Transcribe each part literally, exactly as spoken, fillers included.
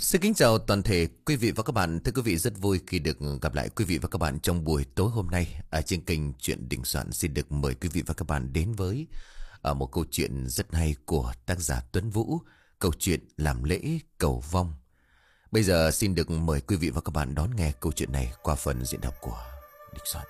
Xin kính chào toàn thể quý vị và các bạn. Thưa quý vị, rất vui khi được gặp lại quý vị và các bạn trong buổi tối hôm nay ở trên kênh Chuyện Đình Soạn. Xin được mời quý vị và các bạn đến với à, một câu chuyện rất hay của tác giả Tuấn Vũ, câu chuyện Làm Lễ Cầu Vong. Bây giờ xin được mời quý vị và các bạn đón nghe câu chuyện này qua phần diễn đọc của Đình Soạn.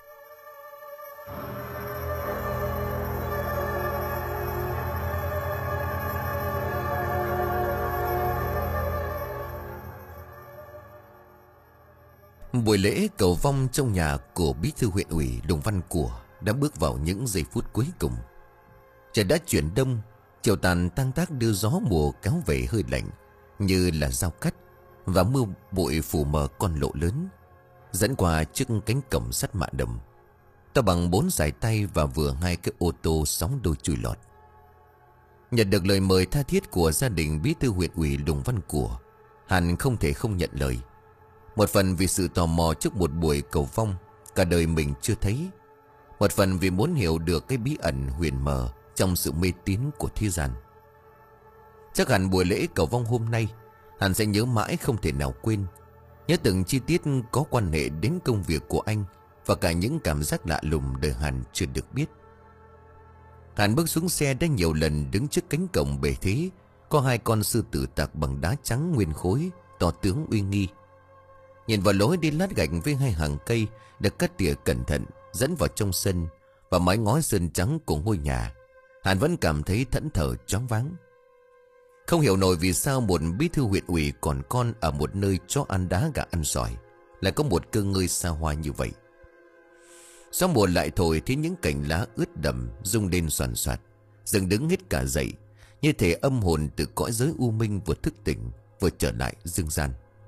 Buổi lễ cầu vong trong nhà của bí thư huyện ủy Lùng Văn Của đã bước vào những giây phút cuối cùng. Trời đã chuyển đông, chiều tàn tang tác đưa gió mùa kéo về hơi lạnh như là dao cắt, và mưa bụi phủ mờ con lộ lớn dẫn qua trước cánh cổng sắt mạ đồng, to bằng bốn dải tay và vừa hai cái ô tô sóng đôi chui lọt. Nhận được lời mời tha thiết của gia đình bí thư huyện ủy Lùng Văn Của, Hàn không thể không nhận lời. Một phần vì sự tò mò trước một buổi cầu vong cả đời mình chưa thấy, một phần vì muốn hiểu được cái bí ẩn huyền mờ trong sự mê tín của thế gian. Chắc hẳn buổi lễ cầu vong hôm nay Hàn sẽ nhớ mãi không thể nào quên, nhớ từng chi tiết có quan hệ đến công việc của anh và cả những cảm giác lạ lùng đời Hàn chưa được biết. Hàn bước xuống xe đã nhiều lần đứng trước cánh cổng bề thế có hai con sư tử tạc bằng đá trắng nguyên khối, to tướng uy nghi. Nhìn vào lối đi lát gạch với hai hàng cây được cắt tỉa cẩn thận dẫn vào trong sân và mái ngói sơn trắng của ngôi nhà, Hàn vẫn cảm thấy thẫn thờ choáng váng. Không hiểu nổi vì sao một bí thư huyện ủy còn con ở một nơi chó ăn đá gà ăn sỏi lại có một cơ ngơi xa hoa như vậy. Gió mùa lại thổi thấy những cành lá ướt đẫm rung lên soàn soạt, dựng đứng hết cả dậy, như thể âm hồn từ cõi giới u minh vừa thức tỉnh vừa trở lại dương gian.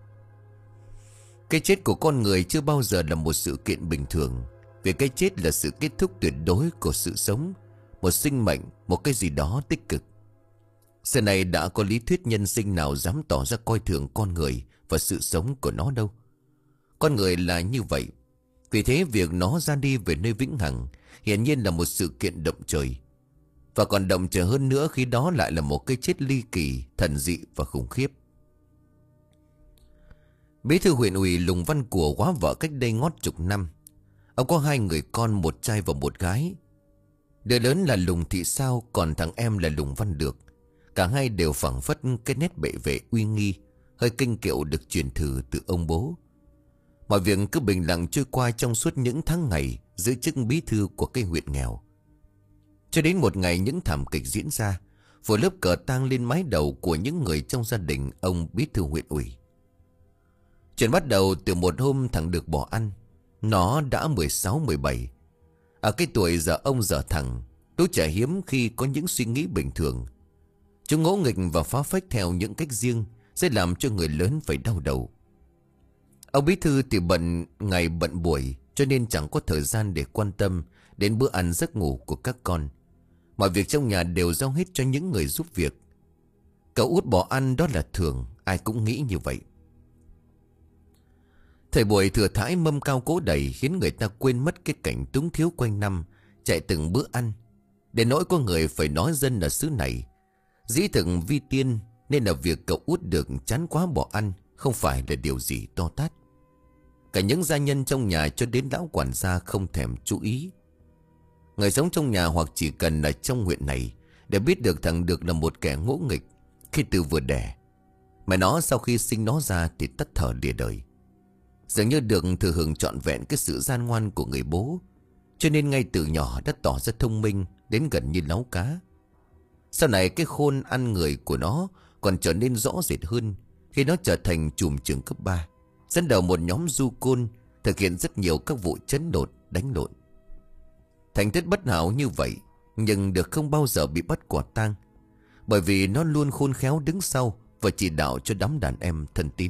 Cái chết của con người chưa bao giờ là một sự kiện bình thường, vì cái chết là sự kết thúc tuyệt đối của sự sống, một sinh mệnh, một cái gì đó tích cực. Xưa này đã có lý thuyết nhân sinh nào dám tỏ ra coi thường con người và sự sống của nó đâu. Con người là như vậy, vì thế việc nó ra đi về nơi vĩnh hằng hiển nhiên là một sự kiện động trời. Và còn động trời hơn nữa khi đó lại là một cái chết ly kỳ, thần dị và khủng khiếp. Bí thư huyện ủy Lùng Văn Của quá vợ cách đây ngót chục năm. Ông có hai người con, một trai và một gái. Đứa lớn là Lùng Thị Sao, còn thằng em là Lùng Văn Được. Cả hai đều phảng phất cái nét bệ vệ uy nghi, hơi kinh kiệu được truyền thừa từ ông bố. Mọi việc cứ bình lặng trôi qua trong suốt những tháng ngày giữ chức bí thư của cái huyện nghèo. Cho đến một ngày những thảm kịch diễn ra, vừa lớp cờ tang lên mái đầu của những người trong gia đình ông bí thư huyện ủy. Chuyện bắt đầu từ một hôm thằng Được bỏ ăn. Nó đã mười sáu mười bảy. Ở cái tuổi giờ ông giờ thằng, đứa trẻ hiếm khi có những suy nghĩ bình thường. Chúng ngỗ nghịch và phá phách theo những cách riêng sẽ làm cho người lớn phải đau đầu. Ông bí thư thì bận ngày bận buổi, cho nên chẳng có thời gian để quan tâm đến bữa ăn giấc ngủ của các con. Mọi việc trong nhà đều giao hết cho những người giúp việc. Cậu út bỏ ăn đó là thường, ai cũng nghĩ như vậy. Thời buổi thừa thãi mâm cao cỗ đầy khiến người ta quên mất cái cảnh túng thiếu quanh năm, chạy từng bữa ăn. Đến nỗi có người phải nói dân ở xứ này dĩ thực vi tiên, nên là việc cậu út Được chán quá bỏ ăn không phải là điều gì to tát. Cả những gia nhân trong nhà cho đến lão quản gia không thèm chú ý. Người sống trong nhà hoặc chỉ cần ở trong huyện này để biết được thằng Được là một kẻ ngỗ nghịch khi từ vừa đẻ. Mà nó sau khi sinh nó ra thì tắt thở lìa đời. Dường như Được thừa hưởng trọn vẹn cái sự gian ngoan của người bố, cho nên ngay từ nhỏ đã tỏ ra thông minh đến gần như láu cá. Sau này cái khôn ăn người của nó còn trở nên rõ rệt hơn khi nó trở thành trùm trưởng cấp ba, dẫn đầu một nhóm du côn thực hiện rất nhiều các vụ chấn đột đánh lộn. Thành tích bất hảo như vậy, nhưng Được không bao giờ bị bắt quả tang, bởi vì nó luôn khôn khéo đứng sau và chỉ đạo cho đám đàn em thân tín.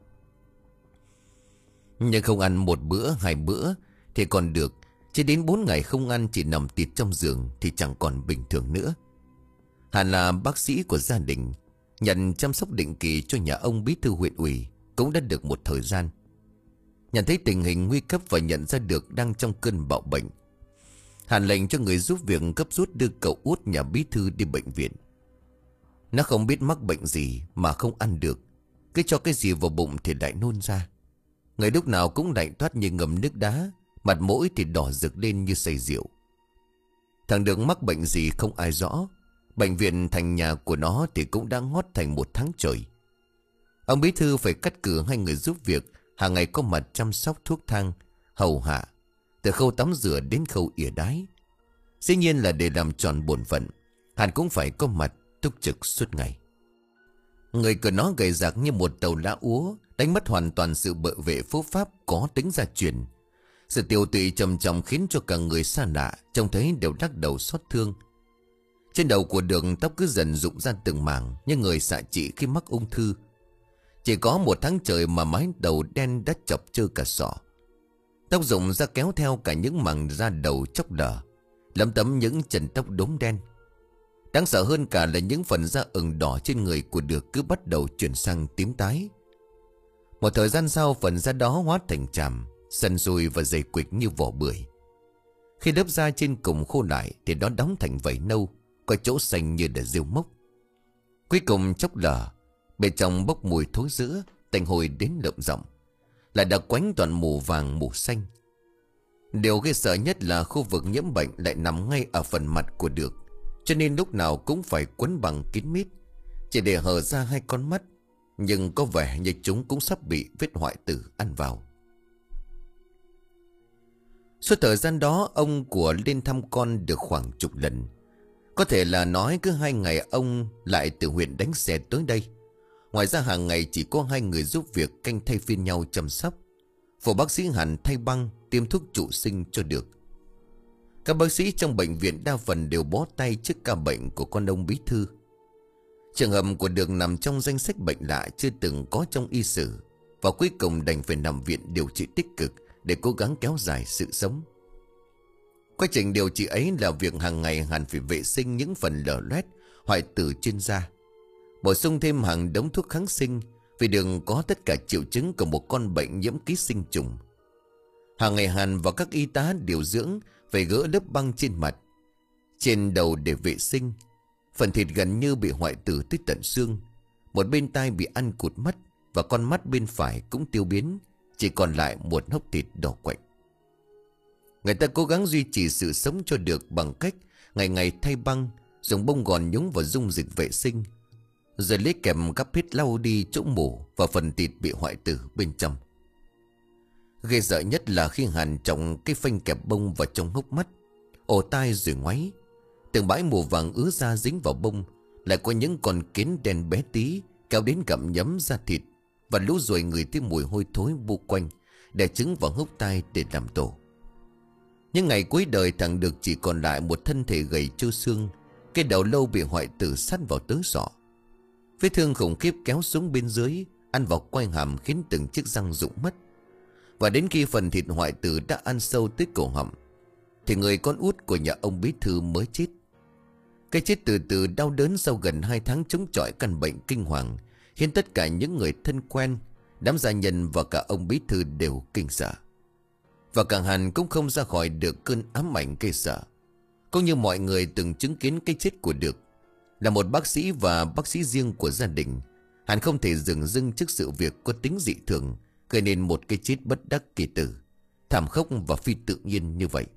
Nhưng không ăn một bữa hai bữa thì còn được, chỉ đến bốn ngày không ăn chỉ nằm tịt trong giường thì chẳng còn bình thường nữa. Hàn là bác sĩ của gia đình, nhận chăm sóc định kỳ cho nhà ông bí thư huyện ủy cũng đã được một thời gian. Nhận thấy tình hình nguy cấp và nhận ra Được đang trong cơn bạo bệnh, Hàn lệnh cho người giúp việc cấp rút đưa cậu út nhà bí thư đi bệnh viện. Nó không biết mắc bệnh gì mà không ăn được, Cứ cho cái gì vào bụng thì lại nôn ra. Người lúc nào cũng lạnh toát như ngầm nước đá, mặt mũi thì đỏ rực lên như say rượu. Thằng Được mắc bệnh gì không ai rõ. Bệnh viện thành nhà của nó thì cũng đã ngót thành một tháng trời. Ông bí thư phải cắt cử hai người giúp việc, hàng ngày có mặt chăm sóc thuốc thang, hầu hạ, từ khâu tắm rửa đến khâu ỉa đái. Dĩ nhiên là để làm tròn bổn phận, hắn cũng phải có mặt túc trực suốt ngày. Người của nó gầy rạc như một tàu lá úa, đánh mất hoàn toàn sự bợ vệ phúc pháp có tính gia truyền. Sự tiêu tụy trầm trọng khiến cho cả người xa lạ trông thấy đều lắc đầu xót thương. Trên đầu của Đường tóc cứ dần rụng ra từng mảng, như người xạ trị khi mắc ung thư. Chỉ có một tháng trời mà mái đầu đen đã chọc trơ cả sọ. Tóc rụng ra kéo theo cả những mảng da đầu chốc lở, lấm tấm những chân tóc đốm đen. Đáng sợ hơn cả là những phần da ửng đỏ trên người của Được cứ bắt đầu chuyển sang tím tái. Một thời gian sau, phần da đó hóa thành chàm, sần sùi và dày quịch như vỏ bưởi. Khi lớp da trên cùng khô lại thì nó đóng thành vảy nâu, có chỗ xanh như để rêu mốc. Cuối cùng chốc lở, bên trong bốc mùi thối rữa, tanh hôi đến lợm giọng, lại đã quánh toàn mù vàng mù xanh. Điều ghê sợ nhất là khu vực nhiễm bệnh lại nằm ngay ở phần mặt của Được, cho nên lúc nào cũng phải quấn bằng kín mít, chỉ để hở ra hai con mắt, nhưng có vẻ như chúng cũng sắp bị vết hoại tử ăn vào. Suốt thời gian đó, ông của lên thăm con được khoảng chục lần. Có thể là nói cứ hai ngày ông lại từ huyện đánh xe tới đây. Ngoài ra hàng ngày chỉ có hai người giúp việc canh thay phiên nhau chăm sóc. Phụ bác sĩ Hàn thay băng, tiêm thuốc trụ sinh cho Được. Các bác sĩ trong bệnh viện đa phần đều bó tay trước ca bệnh của con ông bí thư. Trường hợp của Được nằm trong danh sách bệnh lạ chưa từng có trong y sử, và cuối cùng đành phải nằm viện điều trị tích cực để cố gắng kéo dài sự sống. Quá trình điều trị ấy là việc hàng ngày Hàn phải vệ sinh những phần lở loét, hoại tử trên da, bổ sung thêm hàng đống thuốc kháng sinh, vì đừng có tất cả triệu chứng của một con bệnh nhiễm ký sinh trùng. Hàng ngày Hàn và các y tá điều dưỡng phải gỡ lớp băng trên mặt, trên đầu để vệ sinh. Phần thịt gần như bị hoại tử tới tận xương, một bên tai bị ăn cụt mất, và con mắt bên phải cũng tiêu biến, chỉ còn lại một hốc thịt đỏ quạnh. Người ta cố gắng duy trì sự sống cho Được bằng cách ngày ngày thay băng, dùng bông gòn nhúng vào dung dịch vệ sinh, rồi lấy kèm gắp hết lau đi chỗ mủ và phần thịt bị hoại tử bên trong. Ghê sợ nhất là khi Hàn trọng cái phanh kẹp bông vào trong hốc mắt, ổ tai rồi ngoáy. Từng bãi mù vàng ứa ra dính vào bông, lại có những con kiến đen bé tí kéo đến gặm nhấm da thịt, và lũ ruồi người thấy mùi hôi thối bu quanh, đè trứng vào hốc tai để làm tổ. Những ngày cuối đời, thằng Được chỉ còn lại một thân thể gầy trơ xương, cái đầu lâu bị hoại tử sát vào tới sọ. Vết thương khủng khiếp kéo xuống bên dưới, ăn vào quai hàm khiến từng chiếc răng rụng mất. Và đến khi phần thịt hoại tử đã ăn sâu tới cổ họng, thì người con út của nhà ông bí thư mới chết. Cái chết từ từ đau đớn sau gần hai tháng chống chọi căn bệnh kinh hoàng khiến tất cả những người thân quen, đám gia nhân và cả ông bí thư đều kinh sợ. Và cả Hàn cũng không ra khỏi được cơn ám ảnh gây sợ. Cũng như mọi người từng chứng kiến cái chết của Được, là một bác sĩ và bác sĩ riêng của gia đình, Hàn không thể dừng dưng trước sự việc có tính dị thường, gây nên một cái chết bất đắc kỳ tử, thảm khốc và phi tự nhiên như vậy.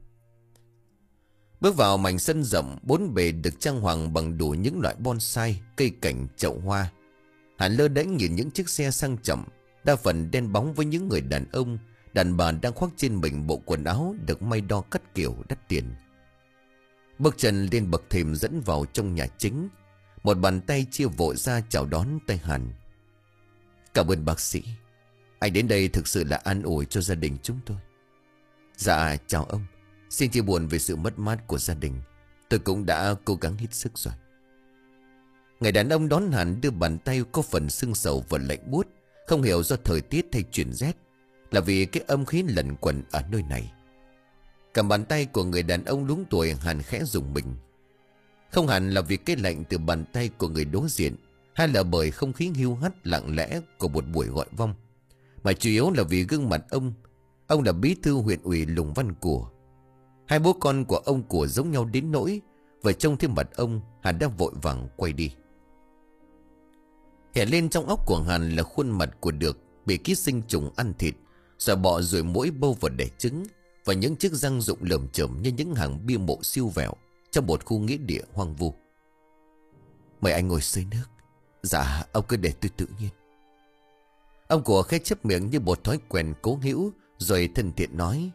Bước vào mảnh sân rộng, bốn bề được trang hoàng bằng đủ những loại bonsai, cây cảnh, chậu hoa. Hàn lơ đễnh nhìn những chiếc xe sang trọng, đa phần đen bóng, với những người đàn ông, đàn bà đang khoác trên mình bộ quần áo được may đo cắt kiểu đắt tiền. Bước chân lên bậc thềm dẫn vào trong nhà chính, một bàn tay chia vội ra chào đón tay Hàn. Cảm ơn bác sĩ, anh đến đây thực sự là an ủi cho gia đình chúng tôi. Dạ chào ông, xin chia buồn về sự mất mát của gia đình, tôi cũng đã cố gắng hết sức rồi. Người đàn ông đón Hàn đưa bàn tay có phần sưng sầu và lạnh buốt, không hiểu do thời tiết hay chuyển rét, là vì cái âm khí lẩn quẩn ở nơi này. Cầm bàn tay của người đàn ông luống tuổi, Hàn khẽ rùng mình. Không hẳn là vì cái lạnh từ bàn tay của người đối diện, hay là bởi không khí hiu hắt lặng lẽ của một buổi gọi vong, mà chủ yếu là vì gương mặt ông. Ông là bí thư huyện ủy Lùng Văn Của. Hai bố con của ông Của giống nhau đến nỗi vừa trông thấy mặt ông, Hàn đã vội vàng quay đi. Hiện lên trong óc của Hàn là khuôn mặt của Được bị ký sinh trùng ăn thịt, sợ bọ rồi mũi bâu vào đẻ trứng, và những chiếc răng rụng lởm chởm như những hàng bia mộ siêu vẹo trong một khu nghĩa địa hoang vu. Mời anh ngồi dưới nước. Dạ, ông cứ để tôi tự nhiên. Ông của khẽ chép miệng như một thói quen cố hữu, rồi thân thiện nói: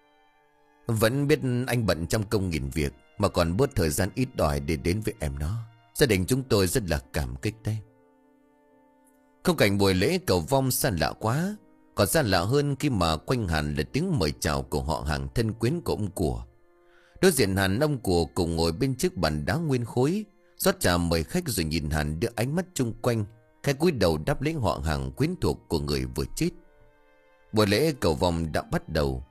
Vẫn biết anh bận trong công nghìn việc, mà còn bớt thời gian ít đòi để đến với em nó. Gia đình chúng tôi rất là cảm kích đấy. Không cảnh buổi lễ cầu vong xa lạ quá. Còn xa lạ hơn khi mà quanh Hàn là tiếng mời chào của họ hàng thân quyến của ông của. Đối diện Hàn, ông của cùng ngồi bên chiếc bàn đá nguyên khối, rót trà mời khách rồi nhìn Hàn đưa ánh mắt chung quanh, khẽ cúi đầu đáp lễ họ hàng quyến thuộc của người vừa chết. Buổi lễ cầu vong đã bắt đầu.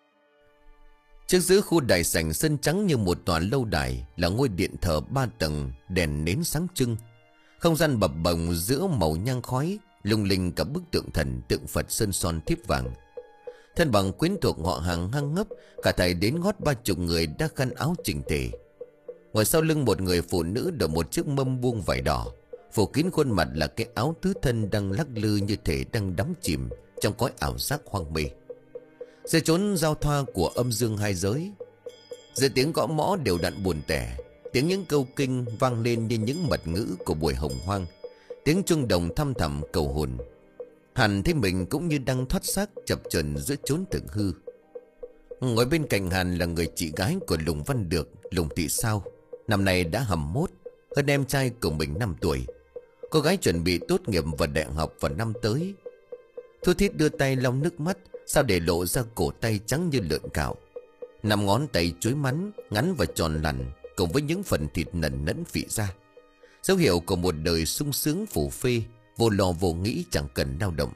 Trước giữa khu đại sảnh sân trắng như một tòa lâu đài là ngôi điện thờ ba tầng, đèn nến sáng trưng. Không gian bập bồng giữa màu nhang khói, lung linh cả bức tượng thần, tượng Phật sơn son thiếp vàng. Thân bằng quyến thuộc họ hàng hăng ngấp, cả thầy đến ngót ba chục người đã khăn áo chỉnh tề. Ngoài sau lưng một người phụ nữ đội một chiếc mâm buông vải đỏ, phủ kín khuôn mặt là cái áo tứ thân đang lắc lư như thể đang đắm chìm trong cõi ảo giác hoang mê. Giữa chốn giao thoa của âm dương hai giới, giữa tiếng gõ mõ đều đặn buồn tẻ, tiếng những câu kinh vang lên như những mật ngữ của buổi hồng hoang, tiếng chuông đồng thăm thẳm cầu hồn. Hàn thấy mình cũng như đang thoát xác chập chờn giữa chốn tưởng hư. Ngồi bên cạnh Hàn là người chị gái của Lùng Văn Được, Lùng Thị Sao, năm nay đã hầm mốt, hơn em trai của mình năm tuổi. Cô gái chuẩn bị tốt nghiệp vào đại học vào năm tới. Thu Thiết đưa tay lau nước mắt, sao để lộ ra cổ tay trắng như lợn cạo. Năm ngón tay chuối mắn, ngắn và tròn lằn, cùng với những phần thịt nần nẫn phị ra, dấu hiệu của một đời sung sướng phủ phê, vô lo vô nghĩ, chẳng cần lao động.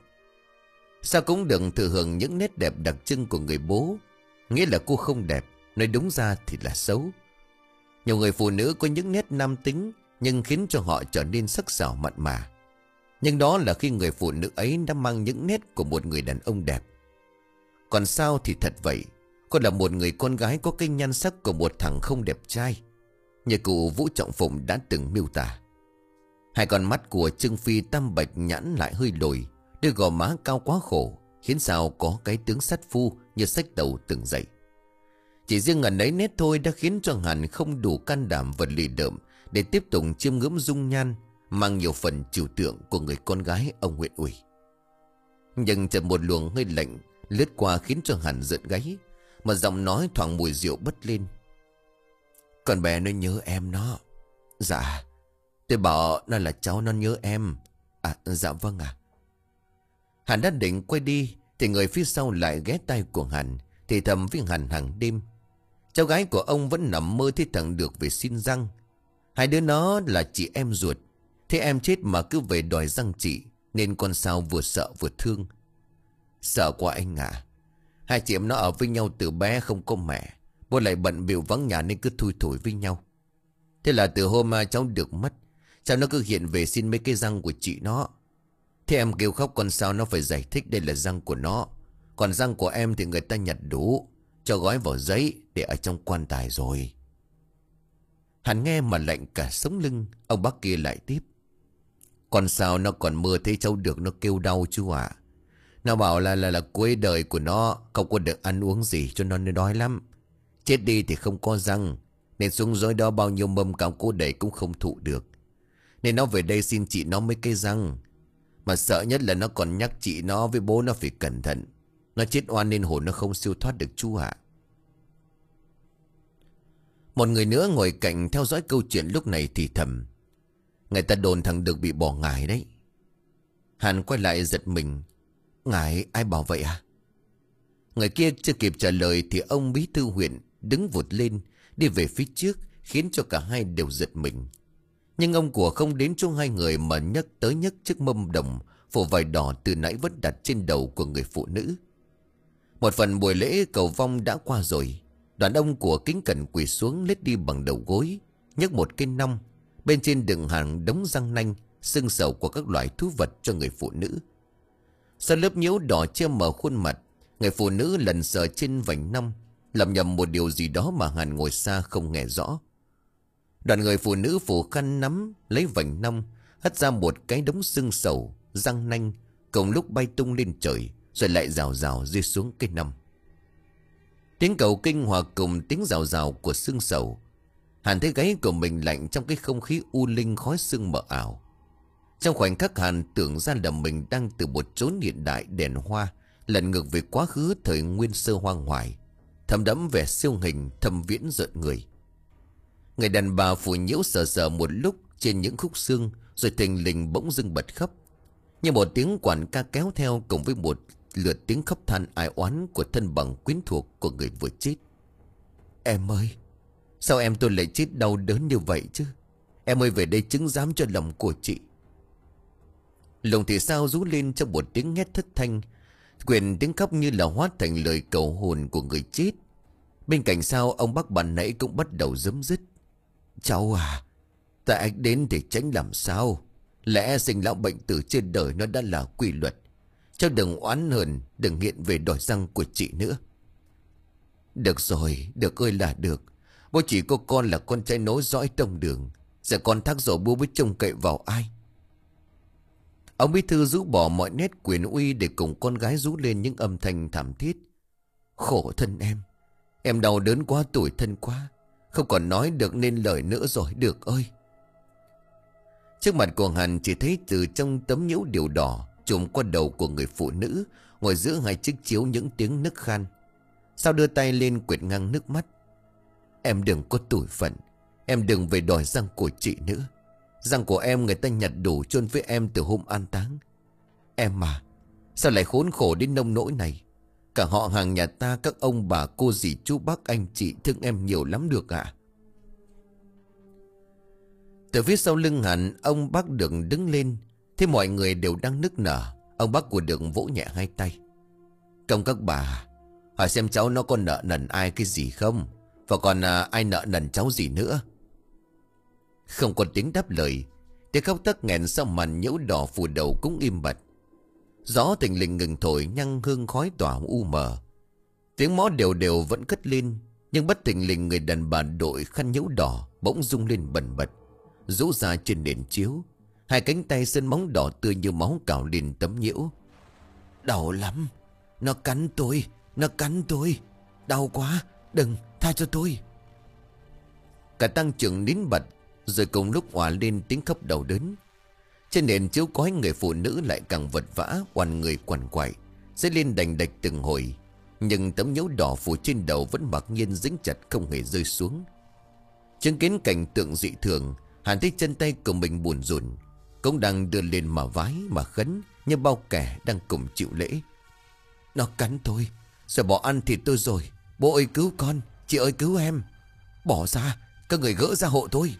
Sao cũng đừng thừa hưởng những nét đẹp đặc trưng của người bố. Nghĩa là cô không đẹp, nói đúng ra thì là xấu. Nhiều người phụ nữ có những nét nam tính, nhưng khiến cho họ trở nên sắc sảo mặn mà. Nhưng đó là khi người phụ nữ ấy đã mang những nét của một người đàn ông đẹp. Còn Sao thì thật vậy, cô là một người con gái có cái nhan sắc của một thằng không đẹp trai, như cụ Vũ Trọng Phụng đã từng miêu tả. Hai con mắt của Trương Phi tam bạch nhãn lại hơi lồi, đôi gò má cao quá khổ, khiến Sao có cái tướng sát phu như sách đầu từng dậy. Chỉ riêng ngần ấy nét thôi đã khiến cho Hàn không đủ can đảm và lì đợm để tiếp tục chiêm ngưỡng dung nhan mang nhiều phần trừu tượng của người con gái ông huyện ủy. Nhưng chợt một luồng hơi lạnh lướt qua khiến cho Hàn giận gáy, mà giọng nói thoảng mùi rượu bất lên: Con bé nó nhớ em nó. Dạ, tôi bảo nó là cháu nó nhớ em. À dạ vâng ạ. Hàn đã định quay đi thì người phía sau lại ghé tay của Hàn, thì thầm với Hàn hàng đêm: Cháu gái của ông vẫn nằm mơ thấy thằng Được về xin răng. Hai đứa nó là chị em ruột, thế em chết mà cứ về đòi răng chị, nên con Sao vừa sợ vừa thương. Sợ quá anh ạ. À. Hai chị em nó ở với nhau từ bé, không có mẹ, bố lại bận bịu vắng nhà nên cứ thui thủi với nhau. Thế là từ hôm mà cháu Được mất, cháu nó cứ hiện về xin mấy cái răng của chị nó. Thế em kêu khóc con Sao nó phải giải thích đây là răng của nó, còn răng của em thì người ta nhặt đủ, cho gói vào giấy để ở trong quan tài rồi. Hàn nghe mà lạnh cả sống lưng. Ông bác kia lại tiếp: Con Sao nó còn mơ thấy cháu Được nó kêu đau chú ạ. À. Nó bảo là là là cuối đời của nó không có được ăn uống gì, cho nó nó đói lắm. Chết đi thì không có răng, nên xuống dưới đó bao nhiêu mâm cạo cô đẩy cũng không thụ được, nên nó về đây xin chị nó mấy cái răng. Mà sợ nhất là nó còn nhắc chị nó với bố nó phải cẩn thận. Nó chết oan nên hồn nó không siêu thoát được chú ạ. À. Một người nữa ngồi cạnh theo dõi câu chuyện lúc này thì thầm: Người ta đồn thằng Được bị bỏ ngải đấy. Hàn quay lại giật mình: Ngải? Ai bảo vậy à? Người kia chưa kịp trả lời thì ông bí thư huyện đứng vụt lên đi về phía trước, khiến cho cả hai đều giật mình. Nhưng ông của không đến chỗ hai người mà nhấc tới nhấc chiếc mâm đồng phủ vải đỏ từ nãy vẫn đặt trên đầu của người phụ nữ. Một phần buổi lễ cầu vong đã qua rồi. Đoàn ông của kính cẩn quỳ xuống lết đi bằng đầu gối, nhấc một cái nong, bên trên đựng hàng đống răng nanh, xương sầu của các loại thú vật cho người phụ nữ. Sau lớp nhiễu đỏ che mờ khuôn mặt, người phụ nữ lần sờ trên vành nong, lầm nhầm một điều gì đó mà Hàn ngồi xa không nghe rõ. Đoàn người phụ nữ phủ khăn nắm lấy vành nong, hất ra một cái đống xương sầu, răng nanh, cùng lúc bay tung lên trời, rồi lại rào rào rơi xuống cái nằm. Tiếng cầu kinh hòa cùng tiếng rào rào của xương sầu. Hàn thấy gáy của mình lạnh trong cái không khí u linh khói sương mờ ảo. Trong khoảnh khắc Hàn tưởng ra là mình đang từ một chốn hiện đại đèn hoa lật ngược về quá khứ thời nguyên sơ hoang hoài, thấm đẫm vẻ siêu hình thâm viễn rợn người. Người đàn bà phủ nhiễu sờ sờ một lúc trên những khúc xương, rồi thình lình bỗng dưng bật khóc, như một tiếng quản ca kéo theo cùng với một lượt tiếng khóc than ai oán của thân bằng quyến thuộc của người vừa chết. Em ơi, sao em tôi lại chết đau đớn như vậy chứ? Em ơi, về đây chứng giám cho lòng của chị. Lồng thì sao rú lên trong một tiếng hét thất thanh, quyền tiếng khóc như là hóa thành lời cầu hồn của người chết. Bên cạnh sao ông bác bạn nãy cũng bắt đầu giấm dứt. Cháu à, tại anh đến để tránh làm sao? Lẽ sinh lão bệnh tử trên đời nó đã là quy luật. Cháu đừng oán hờn, đừng hiện về đòi răng của chị nữa. Được rồi, được ơi là được. Bố chỉ có con là con trai nối dõi tông đường. Giờ con thác rồi bố mới trông cậy vào ai? Ông bí thư rũ bỏ mọi nét quyền uy để cùng con gái rú lên những âm thanh thảm thiết. Khổ thân em, em đau đớn quá, tủi thân quá, không còn nói được nên lời nữa rồi. Được ơi. Trước mặt của Hàn chỉ thấy từ trong tấm nhiễu điều đỏ trùm qua đầu của người phụ nữ ngồi giữa hai chiếc chiếu những tiếng nức khan. Sao đưa tay lên quệt ngang nước mắt. Em đừng có tủi phận, em đừng về đòi răng của chị nữa. Răng của em người ta nhặt đủ chôn với em từ hôm an táng. Em mà, sao lại khốn khổ đến nông nỗi này? Cả họ hàng nhà ta, các ông bà cô dì chú bác anh chị thương em nhiều lắm được ạ. Từ phía sau lưng Hàn, ông bác Đường đứng lên. Thế mọi người đều đang nức nở. Ông bác của Đường vỗ nhẹ hai tay. Công các bà, hỏi xem cháu nó có nợ nần ai cái gì không? Và còn à, ai nợ nần cháu gì nữa? Không còn tiếng đáp lời. Tiếng khóc tắc nghẹn sau màn nhiễu đỏ phủ đầu cũng im bặt. Gió thình lình ngừng thổi, nhăng hương khói tỏa u mờ. Tiếng mõ đều đều vẫn cất lên. Nhưng bất thình lình người đàn bà đội khăn nhiễu đỏ bỗng rung lên bần bật, rũ ra trên nền chiếu. Hai cánh tay sơn móng đỏ tươi như máu cào lên tấm nhiễu. Đau lắm, nó cắn tôi, nó cắn tôi, đau quá, đừng, tha cho tôi. Cả tăng trưởng nín bật, rồi cùng lúc hòa lên tiếng khóc đau đớn. Trên nền chiếu cói người phụ nữ lại càng vật vã, oằn người quằn quại, dấy lên đành đạch từng hồi. Nhưng tấm nhiễu đỏ phủ trên đầu vẫn mặc nhiên dính chặt không hề rơi xuống. Chứng kiến cảnh tượng dị thường, Hàn thấy chân tay của mình buồn rùn, cũng đang đưa lên mà vái mà khấn như bao kẻ đang cùng chịu lễ. Nó cắn tôi, rồi bỏ ăn thịt tôi rồi. Bố ơi cứu con, chị ơi cứu em. Bỏ ra, các người gỡ ra hộ tôi.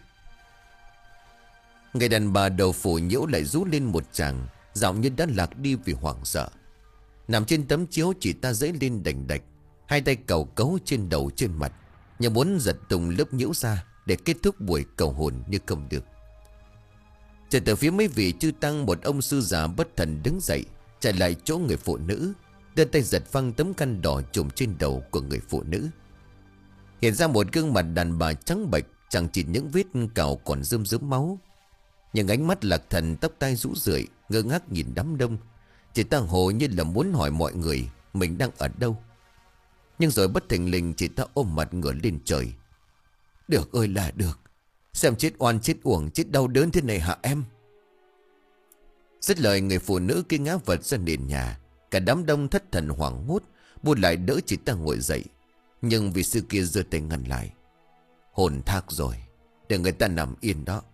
Người đàn bà đầu phủ nhiễu lại rú lên một tràng, giọng như đã lạc đi vì hoảng sợ. Nằm trên tấm chiếu chị ta dãy lên đành đạch, hai tay cầu cấu trên đầu trên mặt, như muốn giật tung lớp nhiễu ra để kết thúc buổi cầu hồn như không được. Chạy từ phía mấy vị chư tăng, một ông sư già bất thần đứng dậy, chạy lại chỗ người phụ nữ, đưa tay giật phăng tấm khăn đỏ trùm trên đầu của người phụ nữ. Hiện ra một gương mặt đàn bà trắng bệch, chẳng chỉ những vết cào còn rơm rớm máu. Nhưng ánh mắt lạc thần, tóc tai rũ rượi, ngơ ngác nhìn đám đông. Chị ta hồ như là muốn hỏi mọi người mình đang ở đâu. Nhưng rồi bất thình lình chị ta ôm mặt ngửa lên trời. Được ơi là được, xem chết oan chết uổng, chết đau đớn thế này hả em? Dứt lời, người phụ nữ kia ngã vật ra nền nhà. Cả đám đông thất thần hoảng hốt buôn lại đỡ chị ta ngồi dậy. Nhưng vị sư kia giơ tay ngăn lại. Hồn thác rồi, để người ta nằm yên đó.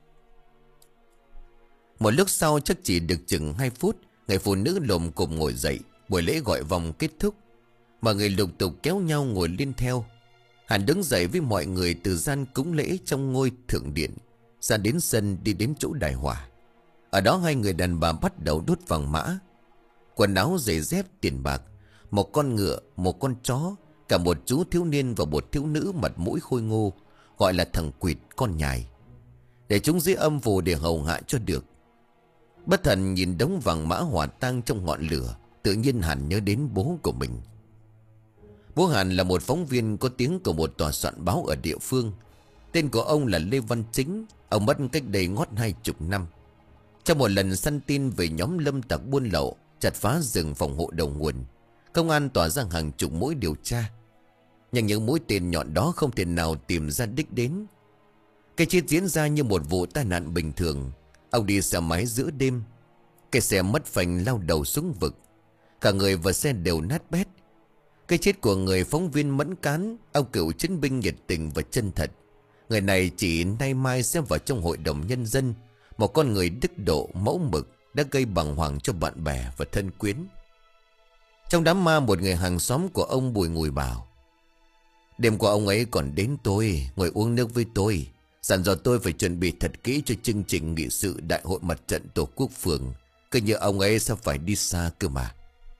Một lúc sau, chắc chỉ được chừng hai phút, người phụ nữ lồm cồm ngồi dậy. Buổi lễ gọi vòng kết thúc, mọi người lục tục kéo nhau ngồi lên theo. Hàn đứng dậy với mọi người từ gian cúng lễ trong ngôi thượng điện ra đến sân, đi đến chỗ đại hỏa. Ở đó hai người đàn bà bắt đầu đốt vàng mã, quần áo, giày dép, tiền bạc, một con ngựa, một con chó, cả một chú thiếu niên và một thiếu nữ mặt mũi khôi ngô, gọi là thằng quỵt con nhài, để chúng dưới âm phù để hầu hạ cho được. Bất thần nhìn đống vàng mã hòa tang trong ngọn lửa, tự nhiên Hàn nhớ đến bố của mình. Bố Hàn là một phóng viên có tiếng của một tòa soạn báo ở địa phương. Tên của ông là Lê Văn Chính. Ông mất cách đây ngót hai chục năm. Trong một lần săn tin về nhóm lâm tặc buôn lậu chặt phá rừng phòng hộ đầu nguồn, công an tỏa ra hàng chục mũi điều tra, nhưng những mũi tên nhọn đó không thể nào tìm ra đích đến. Cái chết diễn ra như một vụ tai nạn bình thường. Ông đi xe máy giữa đêm, cái xe mất phanh lao đầu xuống vực, cả người và xe đều nát bét. Cái chết của người phóng viên Mẫn Cán, ông cựu chiến binh nhiệt tình và chân thật. Người này chỉ nay mai sẽ vào trong hội đồng nhân dân, một con người đức độ mẫu mực đã gây bàng hoàng cho bạn bè và thân quyến. Trong đám ma, một người hàng xóm của ông Bùi Ngùi bảo: đêm qua ông ấy còn đến tôi, ngồi uống nước với tôi, dặn dò tôi phải chuẩn bị thật kỹ cho chương trình nghị sự đại hội mặt trận tổ quốc phường, cứ như ông ấy sẽ phải đi xa cơ mà.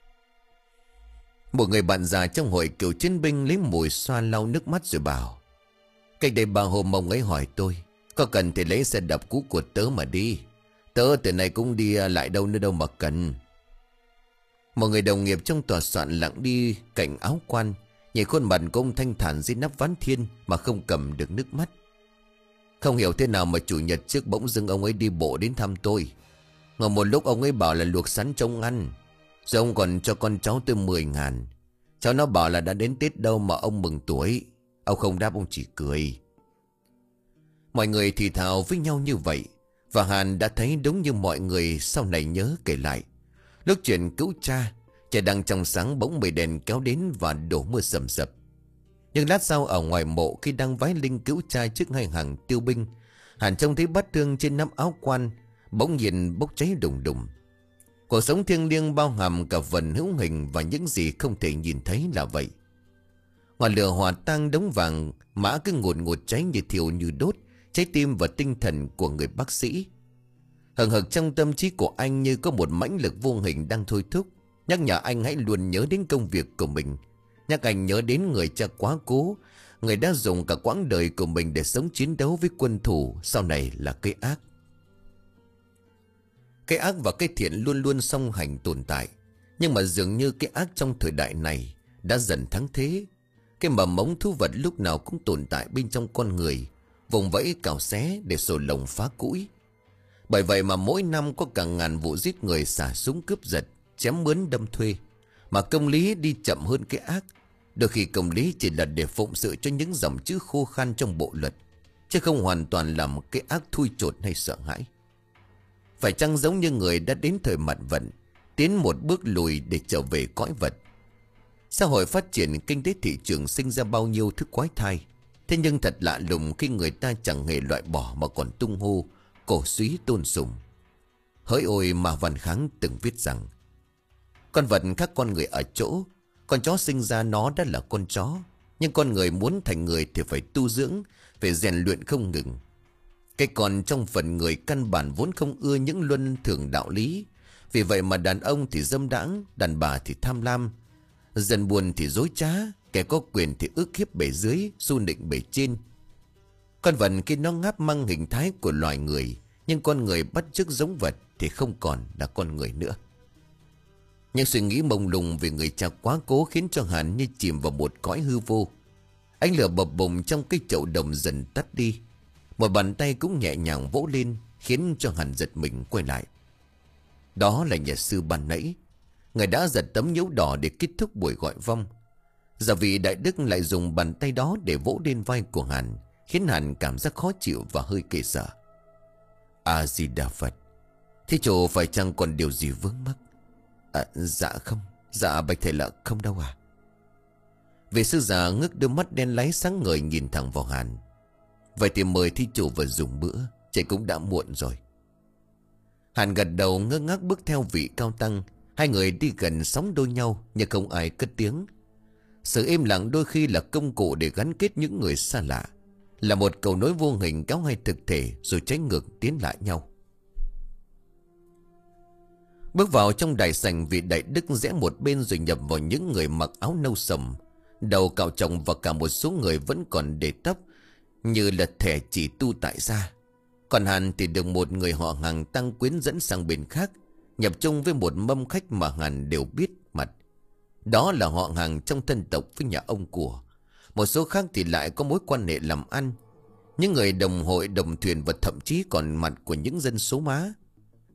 Một người bạn già trong hội cựu chiến binh lấy mùi xoa lau nước mắt rồi bảo: cách đây ba hôm ông ấy hỏi tôi, có cần thì lấy xe đạp cũ của tớ mà đi. Tớ từ này cũng đi lại đâu nữa đâu mà cần. Một người đồng nghiệp trong tòa soạn lặng đi cạnh áo quan, nhìn khuôn mặt của ông thanh thản dưới nắp ván thiên mà không cầm được nước mắt. Không hiểu thế nào mà chủ nhật trước bỗng dưng ông ấy đi bộ đến thăm tôi. Ngồi một lúc ông ấy bảo là luộc sắn trông ăn, rồi ông còn cho con cháu tôi mười ngàn. Cháu nó bảo là đã đến Tết đâu mà ông mừng tuổi. Ông không đáp, ông chỉ cười. Mọi người thì thào với nhau như vậy, và Hàn đã thấy đúng như mọi người sau này nhớ kể lại. Lúc chuyện cứu cha, trời đang trong sáng bỗng mây đèn kéo đến và đổ mưa sầm sập. Nhưng lát sau ở ngoài mộ, khi đang vái linh cứu cha trước hai hàng tiêu binh, Hàn trông thấy bát thương trên nắm áo quan bỗng nhiên bốc cháy đùng đùng. Cuộc sống thiêng liêng bao hàm cả phần hữu hình và những gì không thể nhìn thấy là vậy. Ngọn lửa hòa tan đống vàng mã cứ ngùn ngụt cháy như thiêu như đốt trái tim và tinh thần của người bác sĩ. Hừng hực trong tâm trí của anh như có một mãnh lực vô hình đang thôi thúc, nhắc nhở anh hãy luôn nhớ đến công việc của mình, nhắc anh nhớ đến người cha quá cố, người đã dùng cả quãng đời của mình để sống chiến đấu với quân thù, sau này là cái ác. Cái ác và cái thiện luôn luôn song hành tồn tại, nhưng mà dường như cái ác trong thời đại này đã dần thắng thế. Cái mầm mống thú vật lúc nào cũng tồn tại bên trong con người, vùng vẫy cào xé để sổ lồng phá cũi. Bởi vậy mà mỗi năm có cả ngàn vụ giết người, xả súng cướp giật, chém mướn đâm thuê, mà công lý đi chậm hơn cái ác. Đôi khi công lý chỉ là để phụng sự cho những dòng chữ khô khan trong bộ luật, chứ không hoàn toàn là một cái ác thui chột hay sợ hãi. Phải chăng giống như người đã đến thời mạt vận, tiến một bước lùi để trở về cõi vật? Xã hội phát triển, kinh tế thị trường sinh ra bao nhiêu thứ quái thai. Thế nhưng thật lạ lùng khi người ta chẳng hề loại bỏ mà còn tung hô, cổ suý tôn sùng. Hỡi ôi mà Văn Kháng từng viết rằng: con vật khác con người ở chỗ, con chó sinh ra nó đã là con chó, nhưng con người muốn thành người thì phải tu dưỡng, phải rèn luyện không ngừng. Cái còn trong phần người căn bản vốn không ưa những luân thường đạo lý. Vì vậy mà đàn ông thì dâm đãng, đàn bà thì tham lam, dân buồn thì dối trá, kẻ có quyền thì ức hiếp bề dưới, xu nịnh bề trên. Con vật khi nó ngáp mang hình thái của loài người, nhưng con người bắt chước giống vật thì không còn là con người nữa. Những suy nghĩ mông lung về người cha quá cố khiến cho Hàn như chìm vào một cõi hư vô. Ánh lửa bập bùng trong cái chậu đồng dần tắt đi. Một bàn tay cũng nhẹ nhàng vỗ lên, khiến cho Hàn giật mình quay lại. Đó là nhà sư ban nãy, người đã giật tấm nhiễu đỏ để kết thúc buổi gọi vong. Giờ vị đại đức lại dùng bàn tay đó để vỗ lên vai của Hàn, khiến Hàn cảm giác khó chịu và hơi kề sợ. A Di Đà Phật. Thế chỗ phải chăng còn điều gì vướng mắc? À, dạ không. Dạ bạch thầy là không đâu à. Vị sư già ngước đôi mắt đen láy sáng ngời nhìn thẳng vào Hàn. Vậy thì mời thi chủ vào dùng bữa, trời cũng đã muộn rồi. Hàn gật đầu ngơ ngác bước theo vị cao tăng. Hai người đi gần sóng đôi nhau nhưng không ai cất tiếng. Sự im lặng đôi khi là công cụ để gắn kết những người xa lạ, là một cầu nối vô hình kéo hai thực thể rồi trái ngược tiến lại nhau. Bước vào trong đại sảnh, vị đại đức rẽ một bên rồi nhập vào những người mặc áo nâu sầm, đầu cạo trồng, và cả một số người vẫn còn để tóc như là thẻ chỉ tu tại gia. Còn Hàn thì được một người họ hàng tăng quyến dẫn sang bên khác, nhập chung với một mâm khách mà Hàn đều biết mặt. Đó là họ hàng trong thân tộc với nhà ông của. Một số khác thì lại có mối quan hệ làm ăn, những người đồng hội đồng thuyền, và thậm chí còn mặt của những dân số má.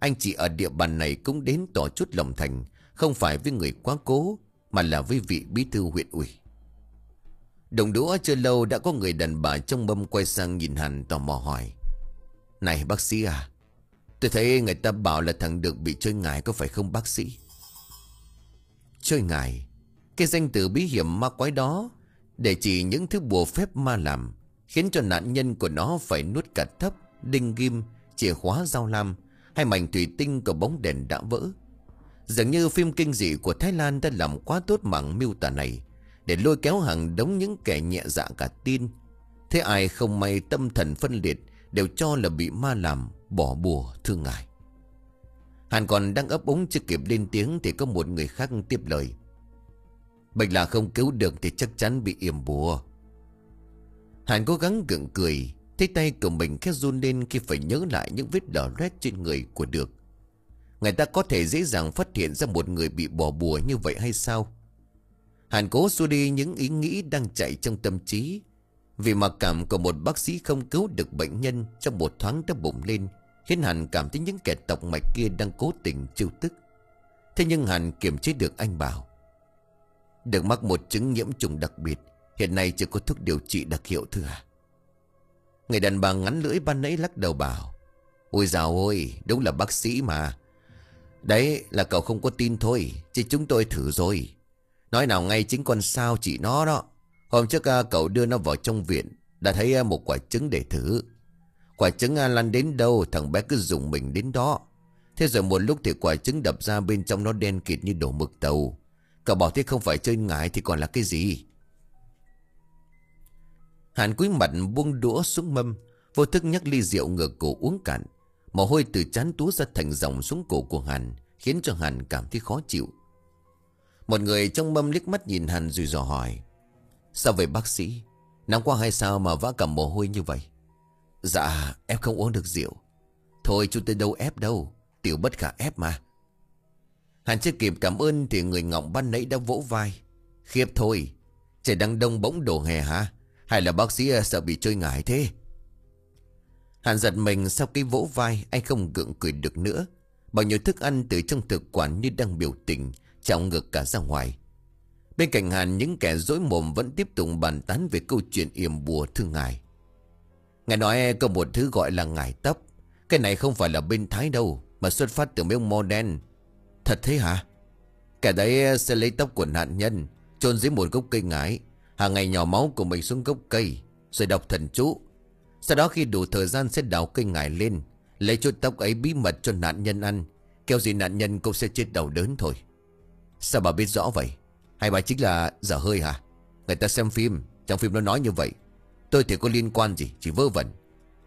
anh chị ở địa bàn này cũng đến tỏ chút lòng thành, không phải với người quá cố, mà là với vị bí thư huyện ủy. Đồng đũa chưa lâu đã có người đàn bà trong mâm quay sang nhìn Hàn tò mò hỏi: Này bác sĩ à, tôi thấy người ta bảo là thằng Được bị chơi ngải, có phải không bác sĩ? Chơi ngải, cái danh từ bí hiểm ma quái đó để chỉ những thứ bùa phép ma làm, khiến cho nạn nhân của nó phải nuốt cả thấp, đinh ghim, chìa khóa dao lam hay mảnh thủy tinh của bóng đèn đã vỡ. Dường như phim kinh dị của Thái Lan đã làm quá tốt mảng miêu tả này để lôi kéo hàng đống những kẻ nhẹ dạ cả tin. Thế ai không may tâm thần phân liệt đều cho là bị ma làm, bỏ bùa thương ngài. Hàn còn đang ấp úng chưa kịp lên tiếng thì có một người khác tiếp lời: Bệnh là không cứu được thì chắc chắn bị yểm bùa. Hàn cố gắng gượng cười, thấy tay của mình khẽ run lên khi phải nhớ lại những vết đỏ loét trên người của Được. Người ta có thể dễ dàng phát hiện ra một người bị bỏ bùa như vậy hay sao? Hàn cố xua đi những ý nghĩ đang chạy trong tâm trí, vì mặc cảm của một bác sĩ không cứu được bệnh nhân trong một thoáng đã bùng lên, khiến Hàn cảm thấy những kẻ tộc mạch kia đang cố tình trêu tức. Thế nhưng Hàn kiềm chế được, anh bảo: Được mắc một chứng nhiễm trùng đặc biệt, hiện nay chưa có thuốc điều trị đặc hiệu thưa à? Người đàn bà ngắn lưỡi ban nãy lắc đầu bảo: Ôi dào ôi, đúng là bác sĩ mà. Đấy là cậu không có tin thôi, chứ chúng tôi thử rồi. Nói nào ngay chính con sao chị nó đó. Hôm trước cậu đưa nó vào trong viện, đã thấy một quả trứng để thử. Quả trứng lăn đến đâu thằng bé cứ dùng mình đến đó. Thế rồi một lúc thì quả trứng đập ra, bên trong nó đen kịt như đổ mực tàu. Cậu bảo thế không phải chơi ngải thì còn là cái gì? Hàn cúi mặt buông đũa xuống mâm, vô thức nhắc ly rượu ngửa cổ uống cạn. Mồ hôi từ trán túa ra thành dòng xuống cổ của Hàn, khiến cho Hàn cảm thấy khó chịu. Một người trong mâm liếc mắt nhìn Hàn rồi dò hỏi: Sao vậy bác sĩ? Nắng quá hay sao mà vã cả mồ hôi như vậy? Dạ em không uống được rượu. Thôi chú tôi đâu ép đâu, tiểu bất khả ép mà. Hàn chưa kịp cảm ơn thì người ngọng ban nãy đã vỗ vai: Khiếp thôi, trời đang đông bỗng đổ hè hả? Hay là bác sĩ sợ bị chơi ngải thế? Hàn giật mình, sau cái vỗ vai anh không gượng cười được nữa. Bao nhiêu thức ăn từ trong thực quản như đang biểu tình trào ngược cả ra ngoài. Bên cạnh Hàn, những kẻ dối mồm vẫn tiếp tục bàn tán về câu chuyện yểm bùa thương ngài. Ngài nói có một thứ gọi là ngải tóc. Cái này không phải là bên Thái đâu, mà xuất phát từ mấy ông Modern. Thật thế hả? Kẻ đấy sẽ lấy tóc của nạn nhân chôn dưới một gốc cây ngải, hàng ngày nhỏ máu của mình xuống gốc cây, rồi đọc thần chú. Sau đó khi đủ thời gian sẽ đào cây ngải lên, lấy chút tóc ấy bí mật cho nạn nhân ăn. Kêu gì nạn nhân cũng sẽ chết đau đớn thôi. Sao bà biết rõ vậy? Hay bà chính là dở hơi hả? Người ta xem phim, trong phim nó nói như vậy. Tôi thì có liên quan gì, chỉ vớ vẩn.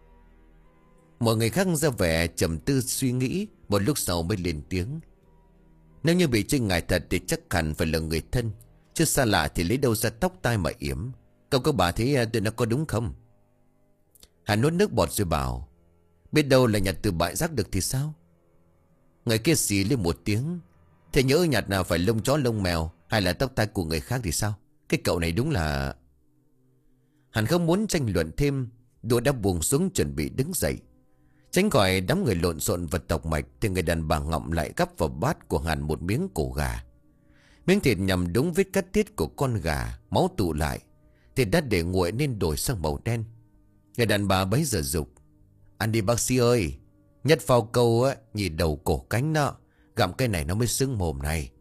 Một người khác ra vẻ trầm tư suy nghĩ, một lúc sau mới lên tiếng: Nếu như bị chơi ngải thật thì chắc hẳn phải là người thân, chứ xa lạ thì lấy đâu ra tóc tai mà yểm. Cậu có bà thấy tụi nó có đúng không? Hắn nuốt nước bọt rồi bảo: Biết đâu là nhặt từ bãi rác được thì sao? Người kia xì lên một tiếng: Thế nhớ nhặt nào phải lông chó lông mèo, hay là tóc tai của người khác thì sao? Cái cậu này đúng là... Hắn không muốn tranh luận thêm, đũa đã buông xuống chuẩn bị đứng dậy. Tránh khỏi đám người lộn xộn vật tộc mạch thì người đàn bà ngậm lại gắp vào bát của Hàn một miếng cổ gà. Miếng thịt nhằm đúng vết cắt tiết của con gà, máu tụ lại. Thịt đã để nguội nên đổi sang màu đen. Người đàn bà bấy giờ dục: Ăn đi bác sĩ ơi. Nhất phao câu á, nhìn đầu cổ cánh đó, gặm cái này nó mới xứng mồm này.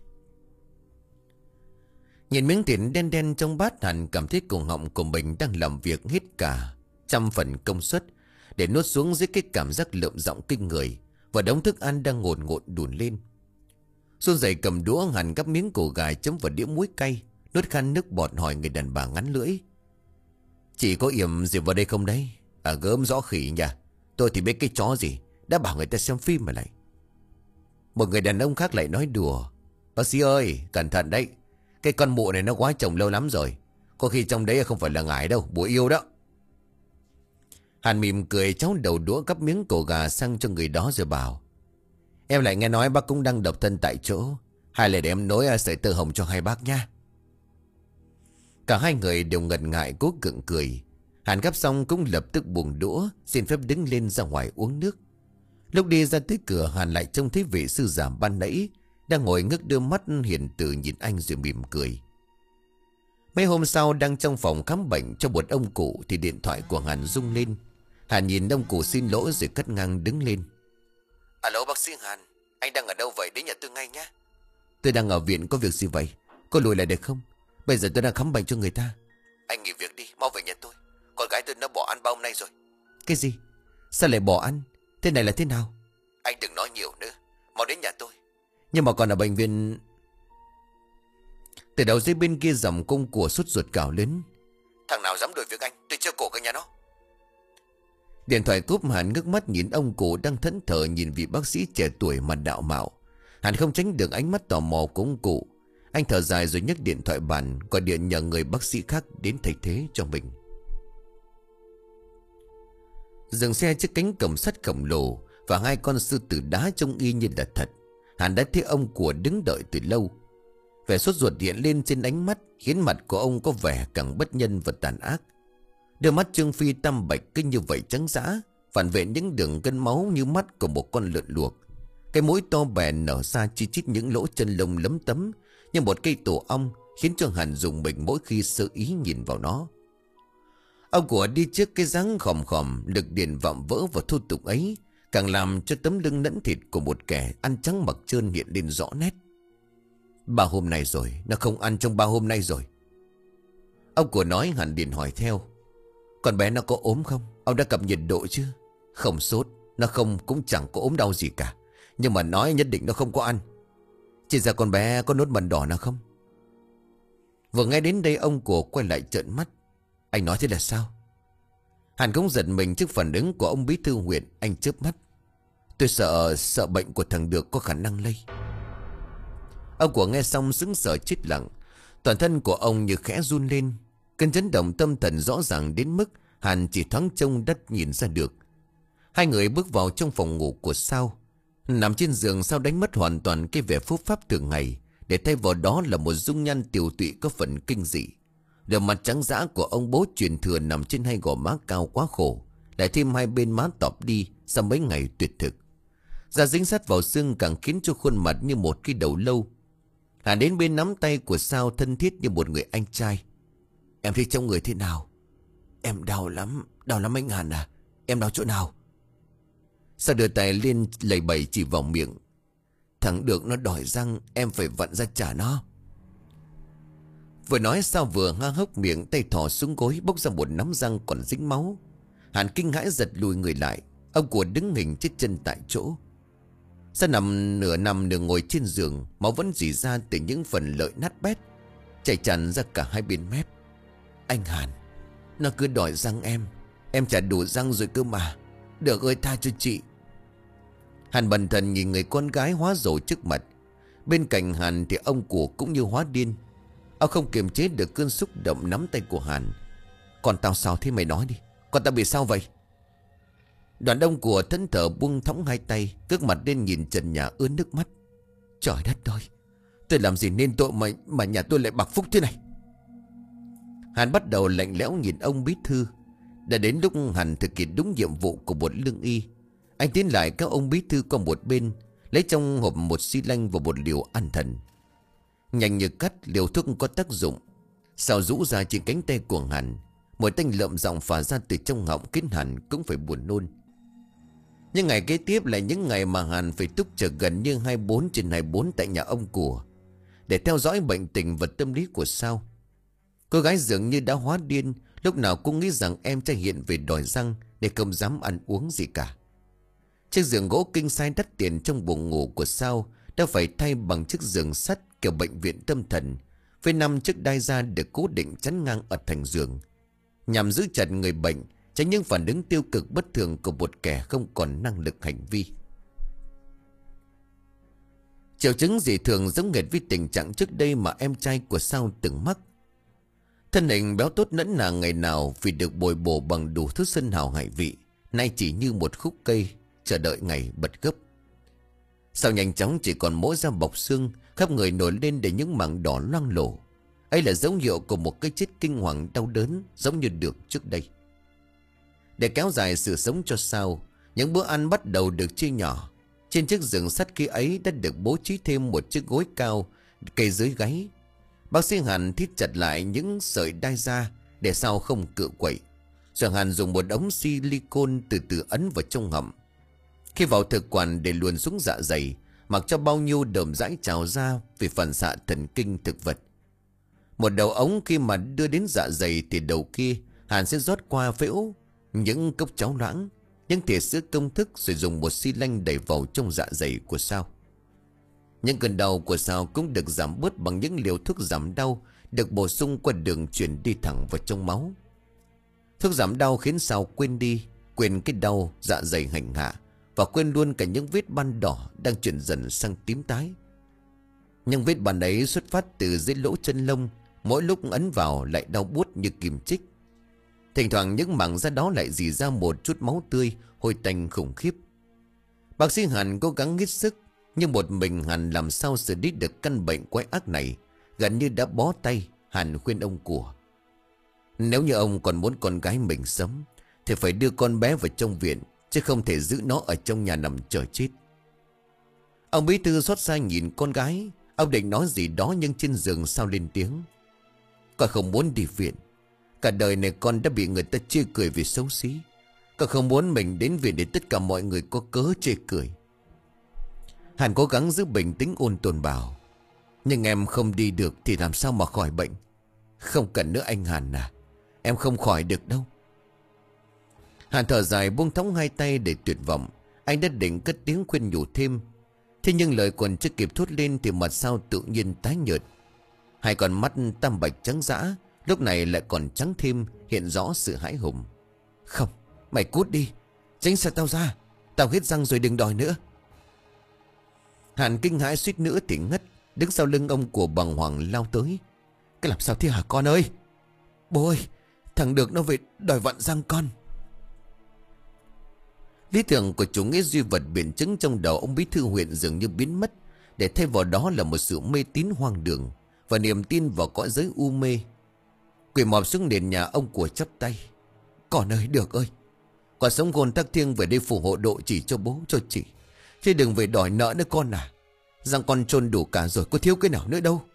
Nhìn miếng thịt đen đen trong bát, Hàn cảm thấy cổ họng của mình đang làm việc hết cả trăm phần công suất để nuốt xuống dưới cái cảm giác lợm giọng kinh người, và đống thức ăn đang ngồn ngộn đùn lên. Run rẩy cầm đũa, Hàn gắp miếng cổ gà chấm vào đĩa muối cay, nuốt khăn nước bọt hỏi người đàn bà ngắn lưỡi: Chị có yểm gì vào đây không đấy? À gớm rõ khỉ nhỉ. Tôi thì biết cái chó gì, đã bảo người ta xem phim mà lại. Một người đàn ông khác lại nói đùa: Bác sĩ ơi, cẩn thận đấy. Cái con mụ này nó quá chồng lâu lắm rồi. Có khi trong đấy không phải là ngải đâu, bùa yêu đó. Hàn mỉm cười cháu đầu đũa gắp miếng cổ gà sang cho người đó rồi bảo: Em lại nghe nói bác cũng đang độc thân tại chỗ, hay là để em nối sợi tơ hồng cho hai bác nha. Cả hai người đều ngần ngại cố gượng cười. Hàn gắp xong cũng lập tức buông đũa, xin phép đứng lên ra ngoài uống nước. Lúc đi ra tới cửa, Hàn lại trông thấy vị sư giả ban nãy đang ngồi ngước đôi mắt hiền từ nhìn anh rồi mỉm cười. Mấy hôm sau đang trong phòng khám bệnh cho một ông cụ thì điện thoại của Hàn rung lên. Hàn nhìn ông cụ xin lỗi rồi cất ngang đứng lên. Alo bác sĩ Hàn, anh đang ở đâu vậy? Đến nhà tôi ngay nhé. Tôi đang ở viện, có việc gì vậy? Có lùi lại được không? Bây giờ tôi đang khám bệnh cho người ta. Anh nghỉ việc đi, mau về nhà tôi. Con gái tôi nó bỏ ăn bao hôm nay rồi. Cái gì? Sao lại bỏ ăn? Thế này là thế nào? Anh đừng nói nhiều nữa, mau đến nhà tôi. Nhưng mà còn ở bệnh viện. Từ đầu dây bên kia dòng cung của sốt ruột cào lớn. Thằng nào dám đuổi việc anh, tôi chưa cổ cả nhà nó. Điện thoại cúp, Hàn ngước mắt nhìn ông cụ đang thẫn thờ nhìn vị bác sĩ trẻ tuổi mà đạo mạo. Hàn không tránh được ánh mắt tò mò của ông cụ. Anh thở dài rồi nhấc điện thoại bàn, gọi điện nhờ người bác sĩ khác đến thay thế cho mình. Dừng xe trước cánh cổng sắt khổng lồ và hai con sư tử đá trông y như là thật. Hàn đã thấy ông của đứng đợi từ lâu. Vẻ sốt ruột hiện lên trên ánh mắt khiến mặt của ông có vẻ càng bất nhân và tàn ác. Đôi mắt Trương Phi tăm bạch cứ như vậy trắng dã, phản vệ những đường gân máu như mắt của một con lợn luộc. Cái mũi to bè nở ra chi chít những lỗ chân lông lấm tấm như một cây tổ ong, khiến cho Hàn dùng mình mỗi khi sơ ý nhìn vào nó. Ông của đi trước cái dáng khòm khòm, lực điền vạm vỡ và thô tục ấy càng làm cho tấm lưng nẫn thịt của một kẻ ăn trắng mặc trơn hiện lên rõ nét. Ba hôm nay rồi, nó không ăn trong ba hôm nay rồi. Ông của nói. Hàn liền hỏi theo. Con bé nó có ốm không? Ông đã cập nhiệt độ chưa? Không sốt, nó không cũng chẳng có ốm đau gì cả. Nhưng mà nói nhất định nó không có ăn. Chỉ ra con bé có nốt mẩn đỏ nào không? Vừa nghe đến đây ông của quay lại trợn mắt. Anh nói thế là sao? Hàn cũng giật mình trước phản ứng của ông bí thư huyện. Anh chớp mắt. Tôi sợ, sợ bệnh của thằng Được có khả năng lây. Ông của nghe xong sững sờ chết lặng. Toàn thân của ông như khẽ run lên. Cơn chấn động tâm thần rõ ràng đến mức Hàn chỉ thoáng trông đất nhìn ra được. Hai người bước vào trong phòng ngủ của Sao. Nằm trên giường, Sao đánh mất hoàn toàn cái vẻ phúc pháp thường ngày, để thay vào đó là một dung nhan tiều tụy có phần kinh dị. Đôi mặt trắng dã của ông bố truyền thừa nằm trên hai gò má cao quá khổ, lại thêm hai bên má tọp đi sau mấy ngày tuyệt thực. Da dính sát vào xương càng khiến cho khuôn mặt như một cái đầu lâu. Hàn đến bên nắm tay của Sao thân thiết như một người anh trai. Em thấy trong người thế nào? Em đau lắm, đau lắm anh Hàn à. Em đau chỗ nào? Sao đưa tay lên lầy bầy chỉ vào miệng. Thằng Được nó đòi răng, em phải vặn ra trả nó. Vừa nói Sao vừa há hốc miệng, tay thò xuống gối bốc ra một nắm răng còn dính máu. Hàn kinh hãi giật lùi người lại. Ông của đứng hình chết chân tại chỗ. Sao nằm nửa nằm nửa ngồi trên giường, máu vẫn rỉ ra từ những phần lợi nát bét, chảy tràn ra cả hai bên mép. Anh Hàn, nó cứ đòi răng em. Em trả đủ răng rồi cơ mà. Được ơi, tha cho chị. Hàn bần thần nhìn người con gái hóa rồ trước mặt. Bên cạnh Hàn thì ông của cũng như hóa điên. Ông không kiềm chế được cơn xúc động nắm tay của Hàn. Còn tao sao thế, mày nói đi. Còn tao bị sao vậy? Đoàn đông của thẫn thờ buông thõng hai tay, cước mặt lên nhìn trần nhà ướt nước mắt. Trời đất ơi, tôi làm gì nên tội mà, mà nhà tôi lại bạc phúc thế này? Hàn bắt đầu lạnh lẽo nhìn ông bí thư. Đã đến lúc Hàn thực hiện đúng nhiệm vụ của một lương y. Anh tiến lại các ông bí thư qua một bên, lấy trong hộp một xi lanh và một liều an thần. Nhanh như cắt, liều thuốc có tác dụng. Sao rũ ra trên cánh tay của Hàn. Một tanh lợm giọng phả ra từ trong họng khiến Hàn cũng phải buồn nôn. Nhưng ngày kế tiếp là những ngày mà Hàn phải túc trực gần như hai mươi bốn trên hai mươi bốn tại nhà ông của, để theo dõi bệnh tình và tâm lý của Sao. Cô gái dường như đã hóa điên, lúc nào cũng nghĩ rằng em trai hiện về đòi răng để không dám ăn uống gì cả. Chiếc giường gỗ kinh sai đắt tiền trong buồng ngủ của Sao đã phải thay bằng chiếc giường sắt kiểu bệnh viện tâm thần, với năm chiếc đai da được cố định chắn ngang ở thành giường, nhằm giữ chặt người bệnh, tránh những phản ứng tiêu cực bất thường của một kẻ không còn năng lực hành vi. Triệu chứng dị thường giống nghệt với tình trạng trước đây mà em trai của Sao từng mắc. Thân hình béo tốt nẫn nà ngày nào vì được bồi bổ bằng đủ thứ sân hào hải vị, nay chỉ như một khúc cây chờ đợi ngày bật gốc. Sao nhanh chóng chỉ còn mỗi da bọc xương, khắp người nổi lên để những mảng đỏ loang lổ. Ấy là dấu hiệu của một cái chết kinh hoàng đau đớn giống như Được trước đây. Để kéo dài sự sống cho Sao, Những bữa ăn bắt đầu được chia nhỏ. Trên chiếc giường sắt khi ấy đã được bố trí thêm một chiếc gối cao kê dưới gáy. Bác sĩ Hàn thít chặt lại những sợi đai da để sau không cựa quậy. Rồi Hàn dùng một ống silicone từ từ ấn vào trong họng. Khi vào thực quản để luồn xuống dạ dày, mặc cho bao nhiêu đờm dãi trào ra vì phản xạ thần kinh thực vật. Một đầu ống khi mà đưa đến dạ dày thì đầu kia Hàn sẽ rót qua phễu những cốc cháo loãng, những thìa sữa công thức, rồi dùng một xi lanh đẩy vào trong dạ dày của Sao. Những cơn đau của Sao cũng được giảm bớt bằng những liều thuốc giảm đau được bổ sung qua đường truyền đi thẳng vào trong máu. Thuốc giảm đau khiến Sao quên đi, quên cái đau dạ dày hành hạ, và quên luôn cả những vết ban đỏ đang chuyển dần sang tím tái. Nhưng vết ban ấy xuất phát từ dưới lỗ chân lông, mỗi lúc ấn vào lại đau buốt như kim chích. Thỉnh thoảng những mảng da đó lại rỉ ra một chút máu tươi, hôi tanh khủng khiếp. Bác sĩ Hàn cố gắng hết sức, nhưng một mình Hàn làm sao xử lý được căn bệnh quái ác này. Gần như đã bó tay. Hàn khuyên ông của: nếu như ông còn muốn con gái mình sống thì phải đưa con bé vào trong viện, chứ không thể giữ nó ở trong nhà nằm chờ chết. Ông bí thư xót xa nhìn con gái. Ông định nói gì đó nhưng trên giường Sao lên tiếng: con không muốn đi viện. Cả đời này con đã bị người ta chê cười vì xấu xí. Con không muốn mình đến viện để tất cả mọi người có cớ chê cười. Hàn cố gắng giữ bình tĩnh ôn tồn bảo: nhưng em không đi được thì làm sao mà khỏi bệnh. Không cần nữa anh Hàn à, em không khỏi được đâu. Hàn thở dài buông thõng hai tay để tuyệt vọng. Anh đã định cất tiếng khuyên nhủ thêm. Thế nhưng lời còn chưa kịp thốt lên thì mặt Sao tự nhiên tái nhợt. Hai con mắt tam bạch trắng dã lúc này lại còn trắng thêm, hiện rõ sự hãi hùng. Không, mày cút đi, tránh xa tao ra. Tao hết răng rồi, đừng đòi nữa. Hàn kinh hãi suýt nữa thì ngất. Đứng sau lưng ông của bàng hoàng lao tới: cái làm sao thế hả con ơi? Bố ơi, thằng Được nó về đòi vặn răng con. Lý tưởng của chủ nghĩa duy vật biện chứng trong đầu ông bí thư huyện dường như biến mất, để thay vào đó là một sự mê tín hoang đường và niềm tin vào cõi giới u mê. Quỳ mọp xuống nền nhà ông của chắp tay: con ơi, Được ơi, con sống khôn tắc thiêng về đây phù hộ độ chỉ cho bố cho chị, chứ đừng về đòi nợ nữa con à. Răng con chôn đủ cả rồi, có thiếu cái nào nữa đâu.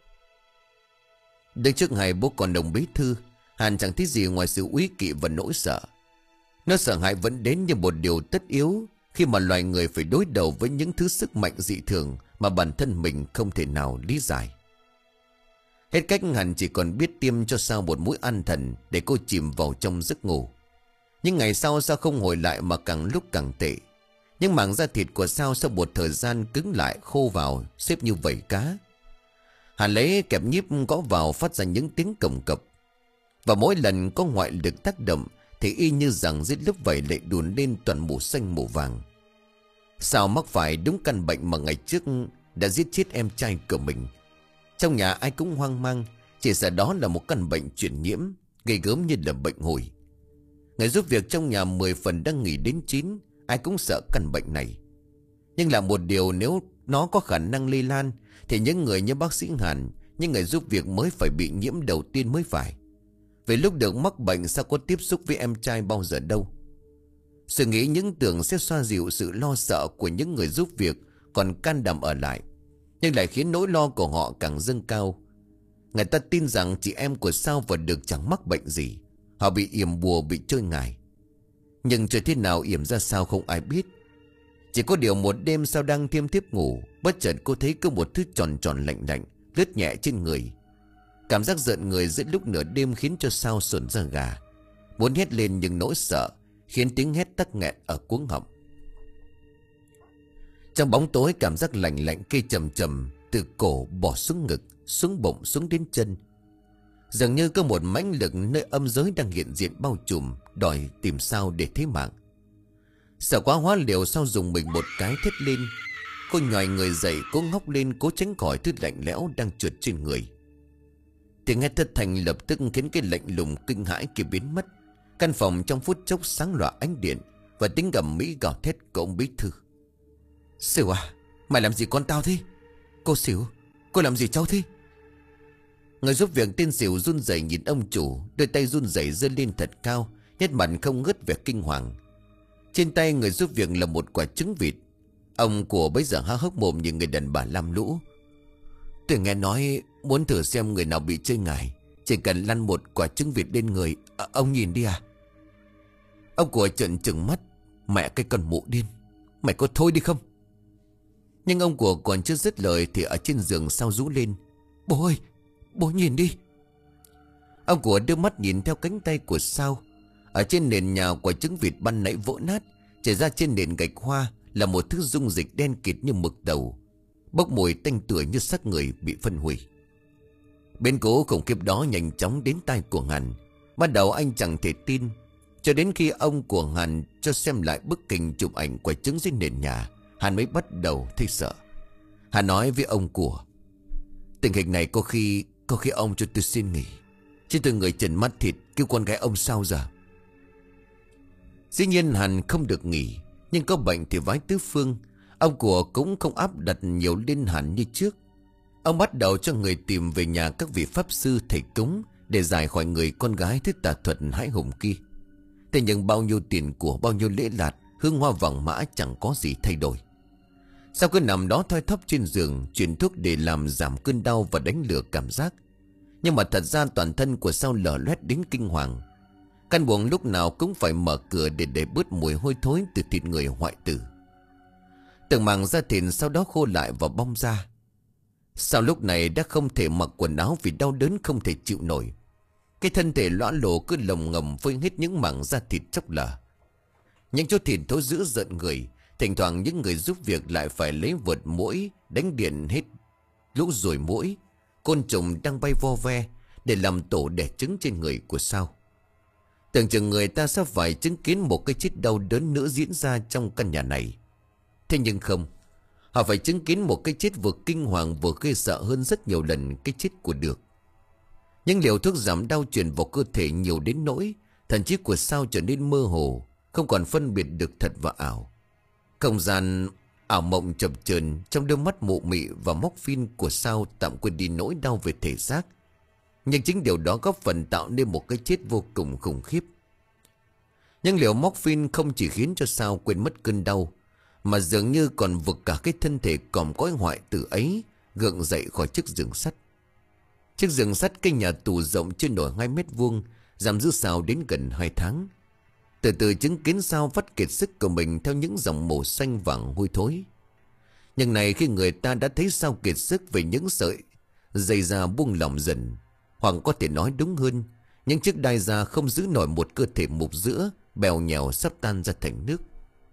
Đứng trước ngày bố còn đồng bí thư, Hàn chẳng thấy gì ngoài sự úy kỵ và nỗi sợ. Nó sợ hãi vẫn đến như một điều tất yếu khi mà loài người phải đối đầu với những thứ sức mạnh dị thường mà bản thân mình không thể nào lý giải. Hết cách, Hàn chỉ còn biết tiêm cho Sao một mũi an thần để cô chìm vào trong giấc ngủ. Nhưng ngày sau Sao không hồi lại mà càng lúc càng tệ. Những mảng da thịt của Sao sau một thời gian cứng lại, khô vào, xếp như vảy cá. Hàn lấy kẹp nhíp gõ vào phát ra những tiếng cồng cập. Và mỗi lần có ngoại lực tác động thì y như rằng dưới lớp vảy lại đùn lên toàn màu xanh màu vàng. Sao mắc phải đúng căn bệnh mà ngày trước đã giết chết em trai của mình. Trong nhà ai cũng hoang mang, chỉ sợ đó là một căn bệnh truyền nhiễm, gây gớm như là bệnh hồi. Người giúp việc trong nhà mười phần đang nghỉ đến chín, ai cũng sợ căn bệnh này. Nhưng là một điều, nếu nó có khả năng lây lan thì những người như bác sĩ Hàn, những người giúp việc mới phải bị nhiễm đầu tiên mới phải. Vì lúc được mắc bệnh sao có tiếp xúc với em trai bao giờ đâu. Suy nghĩ những tưởng sẽ xoa dịu sự lo sợ của những người giúp việc còn can đảm ở lại, nhưng lại khiến nỗi lo của họ càng dâng cao. Người ta tin rằng chị em của Sao và Được chẳng mắc bệnh gì. Họ bị yểm bùa, bị chơi ngải. Nhưng trời thế nào yểm ra sao không ai biết. Chỉ có điều một đêm Sao đang thiêm thiếp ngủ, bất chợt cô thấy có một thứ tròn tròn lạnh lạnh lướt nhẹ trên người. Cảm giác rợn người giữa lúc nửa đêm khiến cho Sao sởn da gà, muốn hét lên nhưng nỗi sợ khiến tiếng hét tắc nghẹn ở cuống họng. Trong bóng tối, cảm giác lạnh lạnh kê trầm trầm từ cổ bỏ xuống ngực, xuống bụng, xuống đến chân. Dường như có một mãnh lực nơi âm giới đang hiện diện bao trùm, đòi tìm Sao để thế mạng. Sợ quá hóa liều, Sao dùng mình một cái thét lên. Cô nhòi người dậy, cố ngóc lên, cố tránh khỏi thứ lạnh lẽo đang trượt trên người. Tiếng hét thất thanh lập tức khiến cái lạnh lùng kinh hãi kia biến mất. Căn phòng trong phút chốc sáng lòa ánh điện và tiếng gầm mỹ gào thét của ông bí thư. Xỉu à, mày làm gì con tao thế? Cô Xỉu, cô làm gì cháu thế? Người giúp việc tên Xỉu run rẩy nhìn ông chủ, đôi tay run rẩy giơ lên thật cao, nét mặt không ngớt vẻ kinh hoàng. Trên tay người giúp việc là một quả trứng vịt. Ông của bấy giờ há hốc mồm nhìn người đàn bà lam lũ. Tôi nghe nói muốn thử xem người nào bị chơi ngải, chỉ cần lăn một quả trứng vịt lên người. À, ông nhìn đi à. Ông của trợn trừng mắt. Mẹ cái con mụ điên, mày có thôi đi không? Nhưng ông của còn chưa dứt lời thì ở trên giường Sao rú lên. Bố ơi, bố nhìn đi. Ông của đưa mắt nhìn theo cánh tay của Sao. Ở trên nền nhà, quả trứng vịt ban nãy vỡ nát, chảy ra trên nền gạch hoa là một thứ dung dịch đen kịt như mực tàu, bốc mùi tanh tưởi như xác người bị phân hủy. Biến cố khủng khiếp đó nhanh chóng đến tai của Hàn. Ban đầu anh chẳng thể tin, cho đến khi ông của Hàn cho xem lại bức hình chụp ảnh quả trứng dưới nền nhà, Hàn mới bắt đầu thấy sợ. Hàn nói với ông của: tình hình này có khi Có khi ông cho tôi xin nghỉ, chứ tôi người trần mắt thịt kêu con gái ông sao giờ. Dĩ nhiên Hàn không được nghỉ, nhưng có bệnh thì vái tứ phương. Ông của cũng không áp đặt nhiều lên Hàn như trước. Ông bắt đầu cho người tìm về nhà các vị pháp sư thầy cúng để giải khỏi người con gái thích tà thuật hãi hùng kia. Thế nhưng bao nhiêu tiền của, bao nhiêu lễ lạt, hương hoa vàng mã chẳng có gì thay đổi. Sau cứ nằm đó thoi thóp trên giường, chuyển thuốc để làm giảm cơn đau và đánh lừa cảm giác. Nhưng mà thật ra toàn thân của Sao lở loét đến kinh hoàng. Căn buồng lúc nào cũng phải mở cửa để để bớt mùi hôi thối từ thịt người hoại tử. Từng mảng da thịt sau đó khô lại và bong ra. Sao lúc này đã không thể mặc quần áo vì đau đớn không thể chịu nổi. Cái thân thể lõa lồ cứ lồng ngầm với hết những mảng da thịt chốc lở. Những chỗ thịt thối dữ rợn người. Thỉnh thoảng những người giúp việc lại phải lấy vợt muỗi đánh điện hết lũ ruồi muỗi, côn trùng đang bay vo ve để làm tổ đẻ trứng trên người của Sao. Tưởng chừng người ta sẽ phải chứng kiến một cái chết đau đớn nữa diễn ra trong căn nhà này. Thế nhưng không, họ phải chứng kiến một cái chết vừa kinh hoàng vừa ghê sợ hơn rất nhiều lần cái chết của Được. Những liều thuốc giảm đau truyền vào cơ thể nhiều đến nỗi thần trí của Sao trở nên mơ hồ, không còn phân biệt được thật và ảo. Không gian ảo mộng chập chờn trong đôi mắt mụ mị và móc phin của Sao tạm quên đi nỗi đau về thể xác. Nhưng chính điều đó góp phần tạo nên một cái chết vô cùng khủng khiếp. Nhưng liều móc phin không chỉ khiến cho Sao quên mất cơn đau, mà dường như còn vực cả cái thân thể còm cõi hoại tử ấy gượng dậy khỏi chiếc giường sắt. Chiếc giường sắt cây nhà tù rộng trên nổi hai mét vuông, giam giữ Sao đến gần hai tháng. Từ từ chứng kiến Sao vắt kiệt sức của mình theo những dòng màu xanh vàng hôi thối. Nhưng này khi người ta đã thấy Sao kiệt sức về những sợi dây da buông lỏng dần, hoặc có thể nói đúng hơn, những chiếc đai da không giữ nổi một cơ thể mục giữa, bèo nhèo sắp tan ra thành nước.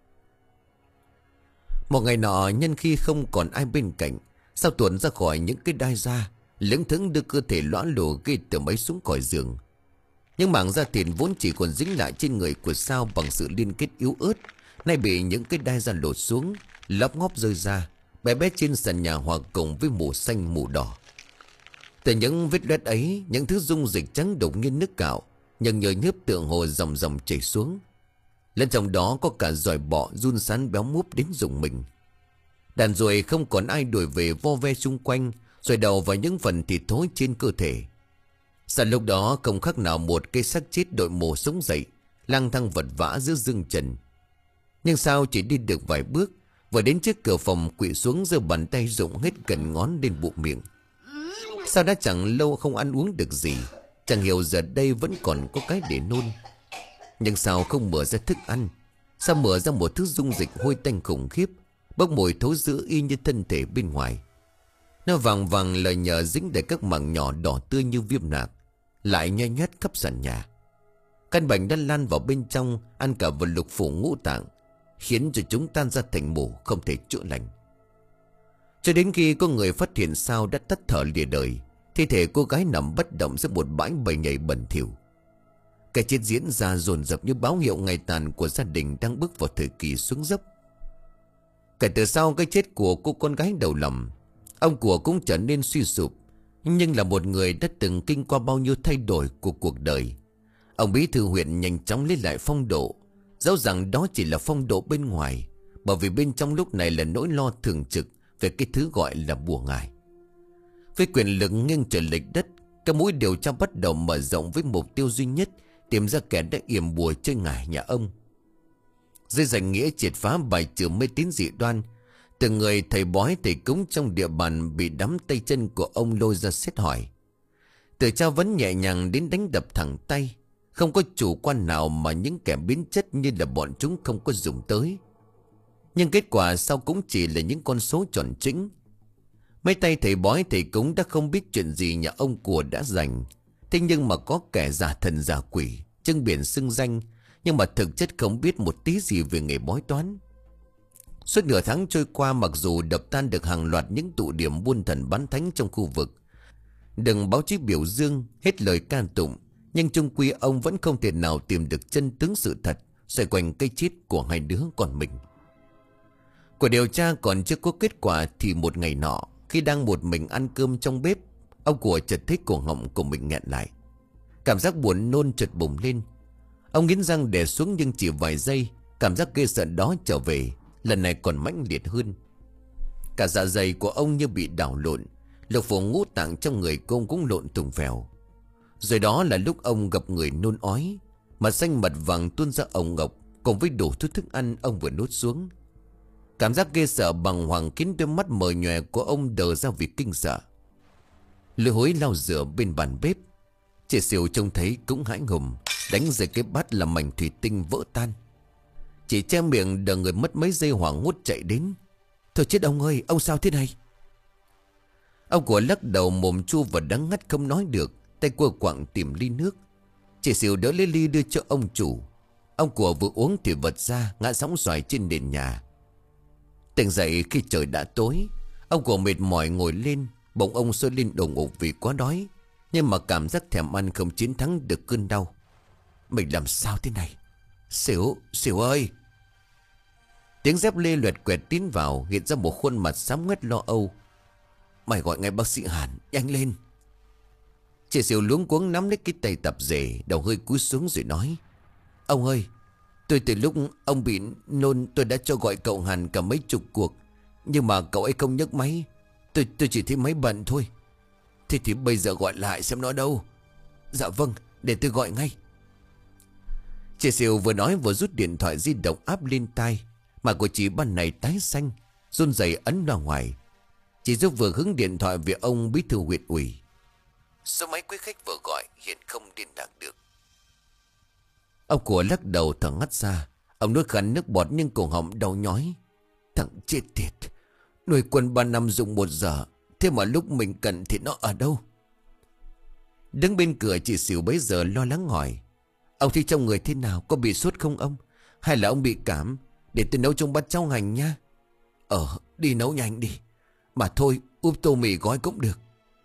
Một ngày nọ, nhân khi không còn ai bên cạnh, Sao tuồn ra khỏi những cái đai da, lững thững đưa cơ thể lõa lồ ghê tởm ấy xuống khỏi giường. Những mảng da thịt vốn chỉ còn dính lại trên người của Sao bằng sự liên kết yếu ớt, nay bị những cái đai da lột xuống, lóp ngóp rơi ra, bé bé trên sàn nhà hòa cùng với mù xanh mù đỏ. Từ những vết loét ấy, những thứ dung dịch trắng đục như nước cạo, nhưng nhờ nhớp tượng hồ dòng dòng chảy xuống. Lên trong đó có cả giòi bọ run sán béo múp đến rùng mình. Đàn ruồi không còn ai đuổi về vo ve xung quanh, rồi đầu vào những phần thịt thối trên cơ thể. Sao lúc đó không khác nào một cây xác chết đội mồ sống dậy, lang thang vật vã giữa dương trần. Nhưng Sao chỉ đi được vài bước, vừa đến trước cửa phòng quỵ xuống giơ bàn tay rụng hết gần ngón lên bụng miệng. Sao đã chẳng lâu không ăn uống được gì, chẳng hiểu giờ đây vẫn còn có cái để nôn. Nhưng Sao không mở ra thức ăn, Sao mở ra một thứ dung dịch hôi tanh khủng khiếp, bốc mùi thối dữ y như thân thể bên ngoài. Nó vàng vàng lời nhờ dính đầy các mảng nhỏ đỏ tươi như viêm nạc, lại nhoi nhét khắp sàn nhà. Căn bệnh đã lan vào bên trong, ăn cả vào lục phủ ngũ tạng, khiến cho chúng tan ra thành mù không thể chữa lành. Cho đến khi có người phát hiện Sao đã tắt thở lìa đời, thi thể cô gái nằm bất động giữa một bãi bầy nhảy bẩn thỉu. Cái chết diễn ra dồn dập như báo hiệu ngày tàn của gia đình đang bước vào thời kỳ xuống dốc. Kể từ sau cái chết của cô con gái đầu lòng, ông của cũng trở nên suy sụp, nhưng là một người đã từng kinh qua bao nhiêu thay đổi của cuộc đời. Ông bí thư huyện nhanh chóng lấy lại phong độ, dẫu rằng đó chỉ là phong độ bên ngoài, bởi vì bên trong lúc này là nỗi lo thường trực về cái thứ gọi là bùa ngải. Với quyền lực nghiêng trời lệch đất, các mũi điều tra bắt đầu mở rộng với mục tiêu duy nhất, tìm ra kẻ đã yểm bùa chơi ngải nhà ông. dưới danh nghĩa triệt phá bài trừ mê tín dị đoan. Từng người thầy bói thầy cúng trong địa bàn bị đắm tay chân của ông lôi ra xét hỏi. Từ tra vấn nhẹ nhàng đến đánh đập thẳng tay. Không có chủ quan nào mà những kẻ biến chất như là bọn chúng không có dùng tới. Nhưng kết quả sau cũng chỉ là những con số tròn trĩnh. Mấy tay thầy bói thầy cúng đã không biết chuyện gì nhà ông của đã dành. Thế nhưng mà có kẻ giả thần giả quỷ, trưng biển xưng danh, nhưng mà thực chất không biết một tí gì về nghề bói toán. Suốt nửa tháng trôi qua, mặc dù đập tan được hàng loạt những tụ điểm buôn thần bán thánh trong khu vực, đừng báo chí biểu dương hết lời ca tụng, nhưng chung quy ông vẫn không thể nào tìm được chân tướng sự thật xoay quanh cái chết của hai đứa con mình. Cuộc điều tra còn chưa có kết quả thì một ngày nọ, khi đang một mình ăn cơm trong bếp, ông của chợt thấy cổ họng của mình nghẹn lại. Cảm giác buồn nôn chợt bùng lên. Ông nghiến răng đè xuống, nhưng chỉ vài giây, cảm giác ghê sợ đó trở về, lần này còn mãnh liệt hơn. Cả dạ dày của ông như bị đảo lộn, lục phủ ngũ tạng trong người cô cũng lộn tùng phèo. Rồi đó là lúc ông gặp người nôn ói, mặt xanh mật vàng tuôn ra ồng ngọc, cùng với đủ thứ thức ăn ông vừa nuốt xuống. Cảm giác ghê sợ bàng hoàng khiến đôi mắt mờ nhòe của ông đờ ra vì kinh sợ. Lửa hối lau rửa bên bàn bếp, chị Xỉu trông thấy cũng hãi hùng, đánh rơi cái bát làm mảnh thủy tinh vỡ tan. Chị che miệng đờ người mất mấy giây, hoảng hốt chạy đến. Thôi chết ông ơi, ông sao thế này? Ông của lắc đầu, mồm chua và đắng ngắt không nói được, tay quơ quạng tìm ly nước. Chị Xỉu đỡ lấy ly đưa cho ông chủ. Ông của vừa uống thì vật ra, ngã sóng xoài trên nền nhà. Tỉnh dậy khi trời đã tối, ông của mệt mỏi ngồi lên, bỗng ông sôi lên đổ ngục vì quá đói, nhưng mà cảm giác thèm ăn không chiến thắng được cơn đau. Mình làm sao thế này? Xỉu, Xỉu ơi! Tiếng dép lê loẹt quẹt tiến vào, hiện ra một khuôn mặt xám ngoét lo âu. Mày gọi ngay bác sĩ Hàn, nhanh lên! Chị Xỉu luống cuống nắm lấy cái tay tập rể, đầu hơi cúi xuống rồi nói. Ông ơi, tôi từ lúc ông bị nôn tôi đã cho gọi cậu Hàn cả mấy chục cuộc, nhưng mà cậu ấy không nhấc máy. Tôi tôi chỉ thấy máy bận thôi. Thế thì bây giờ gọi lại xem nó đâu. Dạ vâng, để tôi gọi ngay. Chị Xỉu vừa nói vừa rút điện thoại di động áp lên tai. Mặt của chị ban này tái xanh, run rẩy ấn ra ngoài. Chị giúp vừa hứng điện thoại về ông bí thư huyện ủy. Số máy quý khách vừa gọi hiện không liên lạc được. Ông của lắc đầu thở ngắt ra. Ông nuốt khăn nước bọt nhưng cổ họng đau nhói. Thằng chết tiệt, nuôi quân ba năm dùng một giờ, thế mà lúc mình cần thì nó ở đâu? Đứng bên cửa chị Xỉu bấy giờ lo lắng hỏi. Ông thì trong người thế nào, có bị sốt không ông? Hay là ông bị cảm? Để tôi nấu trong bát cháo hành nha. Ờ, đi nấu nhanh đi. Mà thôi, úp tô mì gói cũng được.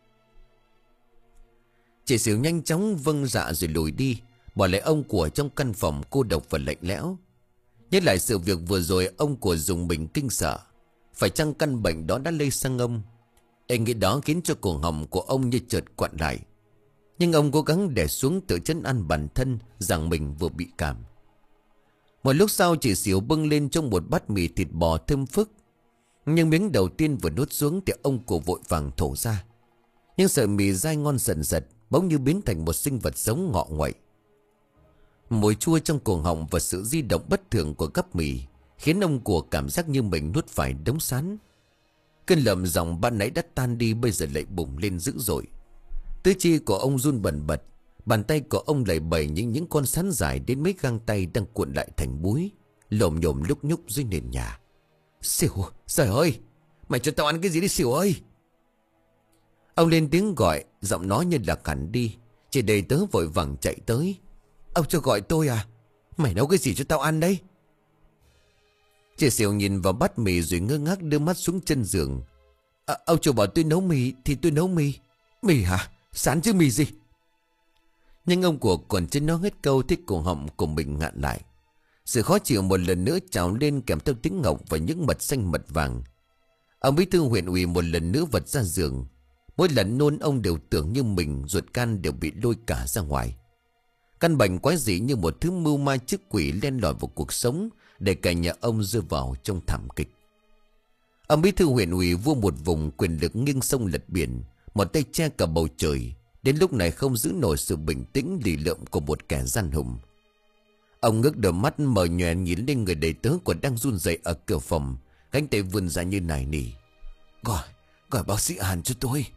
Chị Xỉu nhanh chóng vâng dạ rồi lùi đi, bỏ lại ông của trong căn phòng cô độc và lạnh lẽo. Nhớ lại sự việc vừa rồi, ông của dùng mình kinh sợ. Phải chăng căn bệnh đó đã lây sang ông? Ý nghĩ đó khiến cho cổ họng của ông như chợt quặn lại. Nhưng ông cố gắng đè xuống, tự trấn an bản thân rằng mình vừa bị cảm. Một lúc sau, chị Xỉu bưng lên trong một bát mì thịt bò thơm phức. Nhưng miếng đầu tiên vừa nuốt xuống thì ông của vội vàng thổ ra. Nhưng sợi mì dai ngon sần sật bỗng như biến thành một sinh vật sống ngọ nguậy. Mùi chua trong cổ họng và sự di động bất thường của gắp mì khiến ông của cảm giác như mình nuốt phải đống sán. Cơn lợm giọng ban nãy đã tan đi bây giờ lại bùng lên dữ dội. Tứ chi của ông run bần bật, bàn tay của ông lầy bầy những những con sán dài đến mấy găng tay đang cuộn lại thành búi, lồm nhồm lúc nhúc dưới nền nhà. Xỉu, trời ơi, mày cho tao ăn cái gì đi Xỉu ơi! Ông lên tiếng gọi, giọng nói như là hẳn đi. Chị đầy tớ vội vàng chạy tới. Ông cho gọi tôi à? Mày nấu cái gì cho tao ăn đấy? Chị Xỉu nhìn vào bát mì rồi ngơ ngác đưa mắt xuống chân giường. À, ông chủ bảo tôi nấu mì thì tôi nấu mì. Mì hả? Sán chứ mì gì? Nhưng ông của còn chưa nói hết câu thì cổ họng của mình ngạn lại. Sự khó chịu một lần nữa trào lên kèm theo tiếng ngọc và những mật xanh mật vàng. Ông bí thư huyện ủy một lần nữa vật ra giường. Mỗi lần nôn ông đều tưởng như mình ruột gan đều bị lôi cả ra ngoài. Căn bệnh quái dị như một thứ mưu ma trước quỷ len lỏi vào cuộc sống, để cả nhà ông rơi vào trong thảm kịch. Ông bí thư huyện ủy vua một vùng quyền lực nghiêng sông lật biển, một tay che cả bầu trời, đến lúc này không giữ nổi sự bình tĩnh lì lợm của một kẻ gian hùng. Ông ngước đôi mắt mờ nhòe nhìn lên người đầy tớ còn đang run rẩy ở cửa phòng. Cánh tay vươn ra như nài nỉ. Gọi, gọi bác sĩ Hàn cho tôi.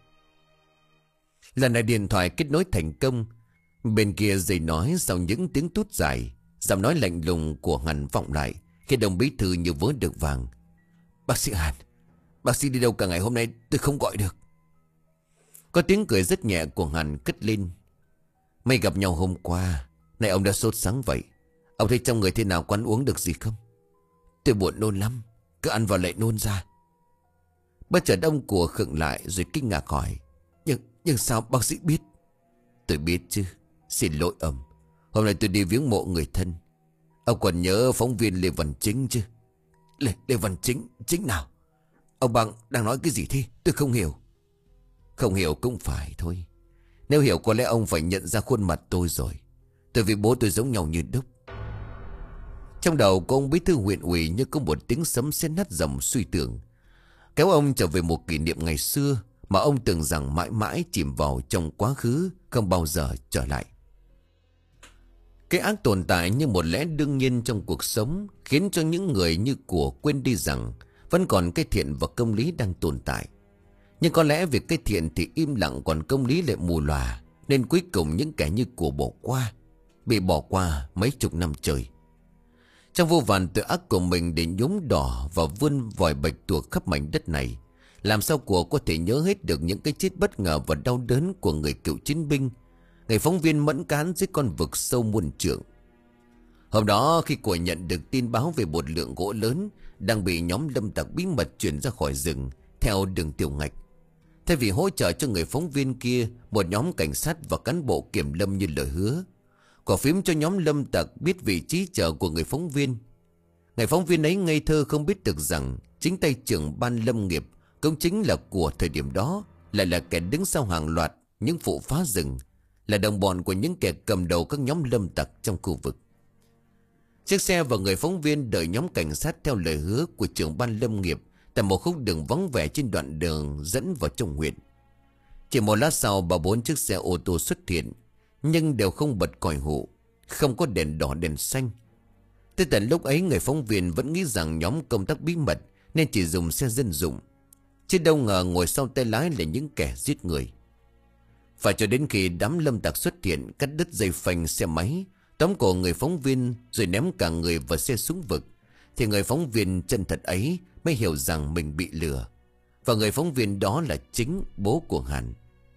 Lần này điện thoại kết nối thành công. Bên kia dây nói sau những tiếng tút dài, giọng nói lạnh lùng của Hàn vọng lại, khi đồng bí thư như vớ được vàng. Bác sĩ Hàn, bác sĩ đi đâu cả ngày hôm nay tôi không gọi được. Có tiếng cười rất nhẹ của Hàn cất lên. Mới gặp nhau hôm qua, nay ông đã sốt sáng vậy. Ông thấy trong người thế nào, có ăn uống được gì không? Tôi buồn nôn lắm, cứ ăn vào lại nôn ra. Bất chợt ông của khựng lại rồi kinh ngạc hỏi. Nhưng, nhưng sao bác sĩ biết? Tôi biết chứ, xin lỗi ông. Hôm nay tôi đi viếng mộ người thân. Ông còn nhớ phóng viên Lê Văn Chính chứ? Lê, Lê Văn Chính, chính nào? Ông Bằng đang nói cái gì thế? Tôi không hiểu. Không hiểu cũng phải thôi. Nếu hiểu có lẽ ông phải nhận ra khuôn mặt tôi rồi. Tôi với bố tôi giống nhau như đúc. Trong đầu của ông bí thư huyện ủy như có một tiếng sấm sét nát dòng suy tưởng, kéo ông trở về một kỷ niệm ngày xưa mà ông tưởng rằng mãi mãi chìm vào trong quá khứ, không bao giờ trở lại. Cái ác tồn tại như một lẽ đương nhiên trong cuộc sống, khiến cho những người như của quên đi rằng vẫn còn cái thiện và công lý đang tồn tại. Nhưng có lẽ việc cái thiện thì im lặng, còn công lý lại mù lòa, nên cuối cùng những kẻ như của bỏ qua, bị bỏ qua mấy chục năm trời. Trong vô vàn tội ác của mình để nhuốm đỏ và vươn vòi bạch tuộc khắp mảnh đất này, làm sao của có thể nhớ hết được những cái chết bất ngờ và đau đớn của người cựu chiến binh, người phóng viên mẫn cán dưới con vực sâu muôn trượng. Hôm đó khi của nhận được tin báo về một lượng gỗ lớn đang bị nhóm lâm tặc bí mật chuyển ra khỏi rừng theo đường tiểu ngạch, thay vì hỗ trợ cho người phóng viên kia, một nhóm cảnh sát và cán bộ kiểm lâm như lời hứa, quả phím cho nhóm lâm tặc biết vị trí chờ của người phóng viên. Người phóng viên ấy ngây thơ không biết được rằng chính tay trưởng ban lâm nghiệp cũng chính là của thời điểm đó, lại là kẻ đứng sau hàng loạt những vụ phá rừng, là đồng bọn của những kẻ cầm đầu các nhóm lâm tặc trong khu vực. Chiếc xe và người phóng viên đợi nhóm cảnh sát theo lời hứa của trưởng ban lâm nghiệp tại một khúc đường vắng vẻ trên đoạn đường dẫn vào trong huyện. Chỉ một lát sau, ba bốn chiếc xe ô tô xuất hiện, nhưng đều không bật còi hụ, không có đèn đỏ đèn xanh. Tới tận lúc ấy, người phóng viên vẫn nghĩ rằng nhóm công tác bí mật nên chỉ dùng xe dân dụng, chứ đâu ngờ ngồi sau tay lái là những kẻ giết người. Phải cho đến khi đám lâm tặc xuất hiện, cắt đứt dây phanh xe máy, tóm cổ người phóng viên rồi ném cả người vào xe xuống vực, thì người phóng viên chân thật ấy mới hiểu rằng mình bị lừa. Và người phóng viên đó là chính bố của Hàn.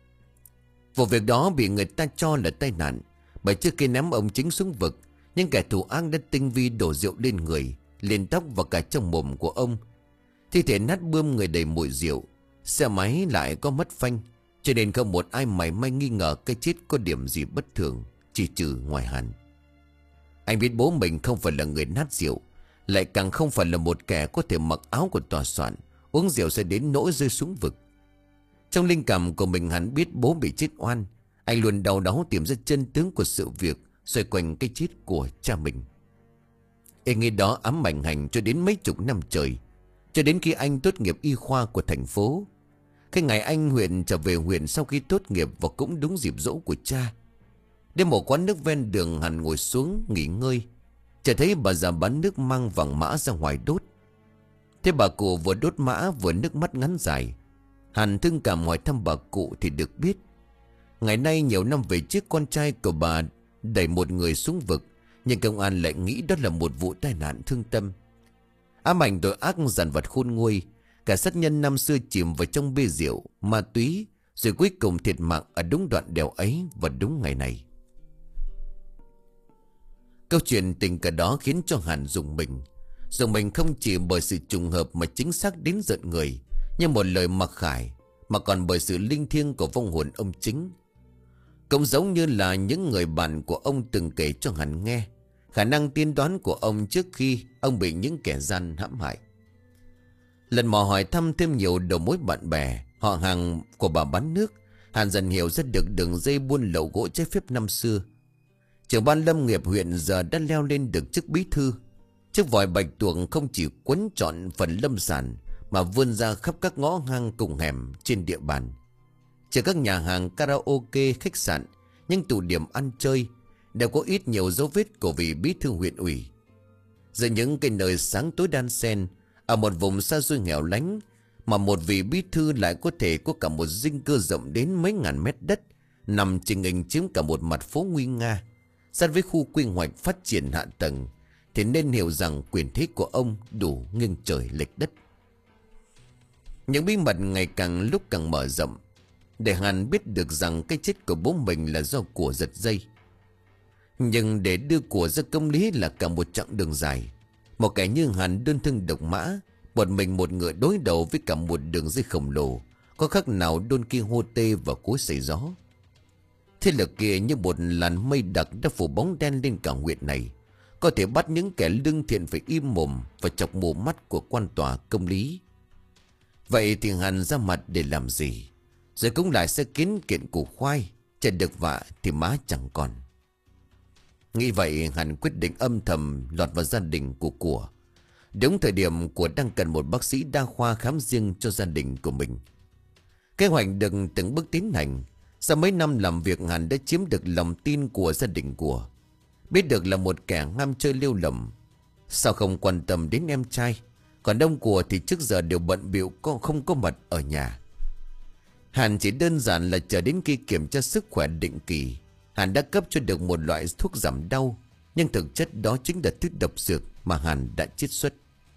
Vụ việc đó bị người ta cho là tai nạn, bởi trước khi ném ông Chính xuống vực, những kẻ thù ác đã tinh vi đổ rượu lên người, lên tóc và cả trong mồm của ông. Thi thể nát bươm, người đầy mùi rượu, xe máy lại có mất phanh, cho nên không một ai mảy may nghi ngờ cái chết có điểm gì bất thường, chỉ trừ ngoài Hàn. Anh biết bố mình không phải là người nát rượu, lại càng không phải là một kẻ có thể mặc áo của tòa soạn, uống rượu sẽ đến nỗi rơi xuống vực. Trong linh cảm của mình, hắn biết bố bị chết oan. Anh luôn đau đáu tìm ra chân tướng của sự việc xoay quanh cái chết của cha mình. Ý nghĩ đó ám ảnh Hành cho đến mấy chục năm trời, cho đến khi anh tốt nghiệp y khoa của thành phố. Cái ngày anh huyện trở về huyện sau khi tốt nghiệp, và cũng đúng dịp giỗ của cha. Đến một quán nước ven đường, Hàn ngồi xuống nghỉ ngơi, chợt thấy bà già bán nước mang vàng mã ra ngoài đốt. Thế bà cụ vừa đốt mã vừa nước mắt ngắn dài. Hàn thương cảm hỏi thăm bà cụ thì được biết, ngày nay nhiều năm về trước, con trai của bà đẩy một người xuống vực, nhưng công an lại nghĩ đó là một vụ tai nạn thương tâm. Ám ảnh tội ác dằn vặt khôn nguôi, cả sát nhân năm xưa chìm vào trong bia rượu, ma túy, rồi cuối cùng thiệt mạng ở đúng đoạn đèo ấy và đúng ngày này. Câu chuyện tình cờ đó khiến cho Hàn rùng mình. Rùng mình không chỉ bởi sự trùng hợp mà chính xác đến giận người, như một lời mặc khải, mà còn bởi sự linh thiêng của vong hồn ông Chính. Cũng giống như là những người bạn của ông từng kể cho Hàn nghe khả năng tiên đoán của ông trước khi ông bị những kẻ gian hãm hại. Lần mò hỏi thăm thêm nhiều đầu mối bạn bè, họ hàng của bà bán nước, Hàn dần hiểu ra được đường dây buôn lậu gỗ trái phép năm xưa. Trưởng ban lâm nghiệp huyện giờ đã leo lên được chức bí thư. Chiếc vòi bạch tuộc không chỉ quấn trọn phần lâm sản, mà vươn ra khắp các ngõ hang cùng hẻm trên địa bàn. Trừ các nhà hàng karaoke, khách sạn, những tụ điểm ăn chơi, đều có ít nhiều dấu vết của vị bí thư huyện ủy. Giữa những cái nơi sáng tối đan xen, ở một vùng xa xôi nghèo lánh, mà một vị bí thư lại có thể có cả một dinh cư rộng đến mấy ngàn mét đất, nằm trình hình chiếm cả một mặt phố nguy nga, sát với khu quy hoạch phát triển hạ tầng, thì nên hiểu rằng quyền thế của ông đủ nghiêng trời lệch đất. Những bí mật ngày càng lúc càng mở rộng, để Hàn biết được rằng cái chết của bố mình là do của giật dây. Nhưng để đưa của ra công lý là cả một chặng đường dài. Một kẻ như Hàn đơn thương độc mã, một mình một ngựa đối đầu với cả một đường dây khổng lồ, có khác nào Don Quixote và cối xay gió. Thế lực kia như một làn mây đặc đã phủ bóng đen lên cả huyện này, có thể bắt những kẻ lương thiện phải im mồm và chọc mù mắt của quan tòa công lý. Vậy thì Hàn ra mặt để làm gì? Rồi cũng lại sẽ kiến kiện củ khoai, chả được vạ thì má chẳng còn. Nghĩ vậy, Hàn quyết định âm thầm lọt vào gia đình của của. Đúng thời điểm của đang cần một bác sĩ đa khoa khám riêng cho gia đình của mình. Kế hoạch được từng bước tiến hành. Sau mấy năm làm việc, Hàn đã chiếm được lòng tin của gia đình của. Biết được là một kẻ ham chơi lêu lỏng, sao không quan tâm đến em trai. Còn ông của thì trước giờ đều bận bịu, không có mặt ở nhà. Hàn chỉ đơn giản là chờ đến khi kiểm tra sức khỏe định kỳ. Hàn đã cấp cho được một loại thuốc giảm đau, nhưng thực chất đó chính là thứ độc dược mà Hàn đã chiết xuất.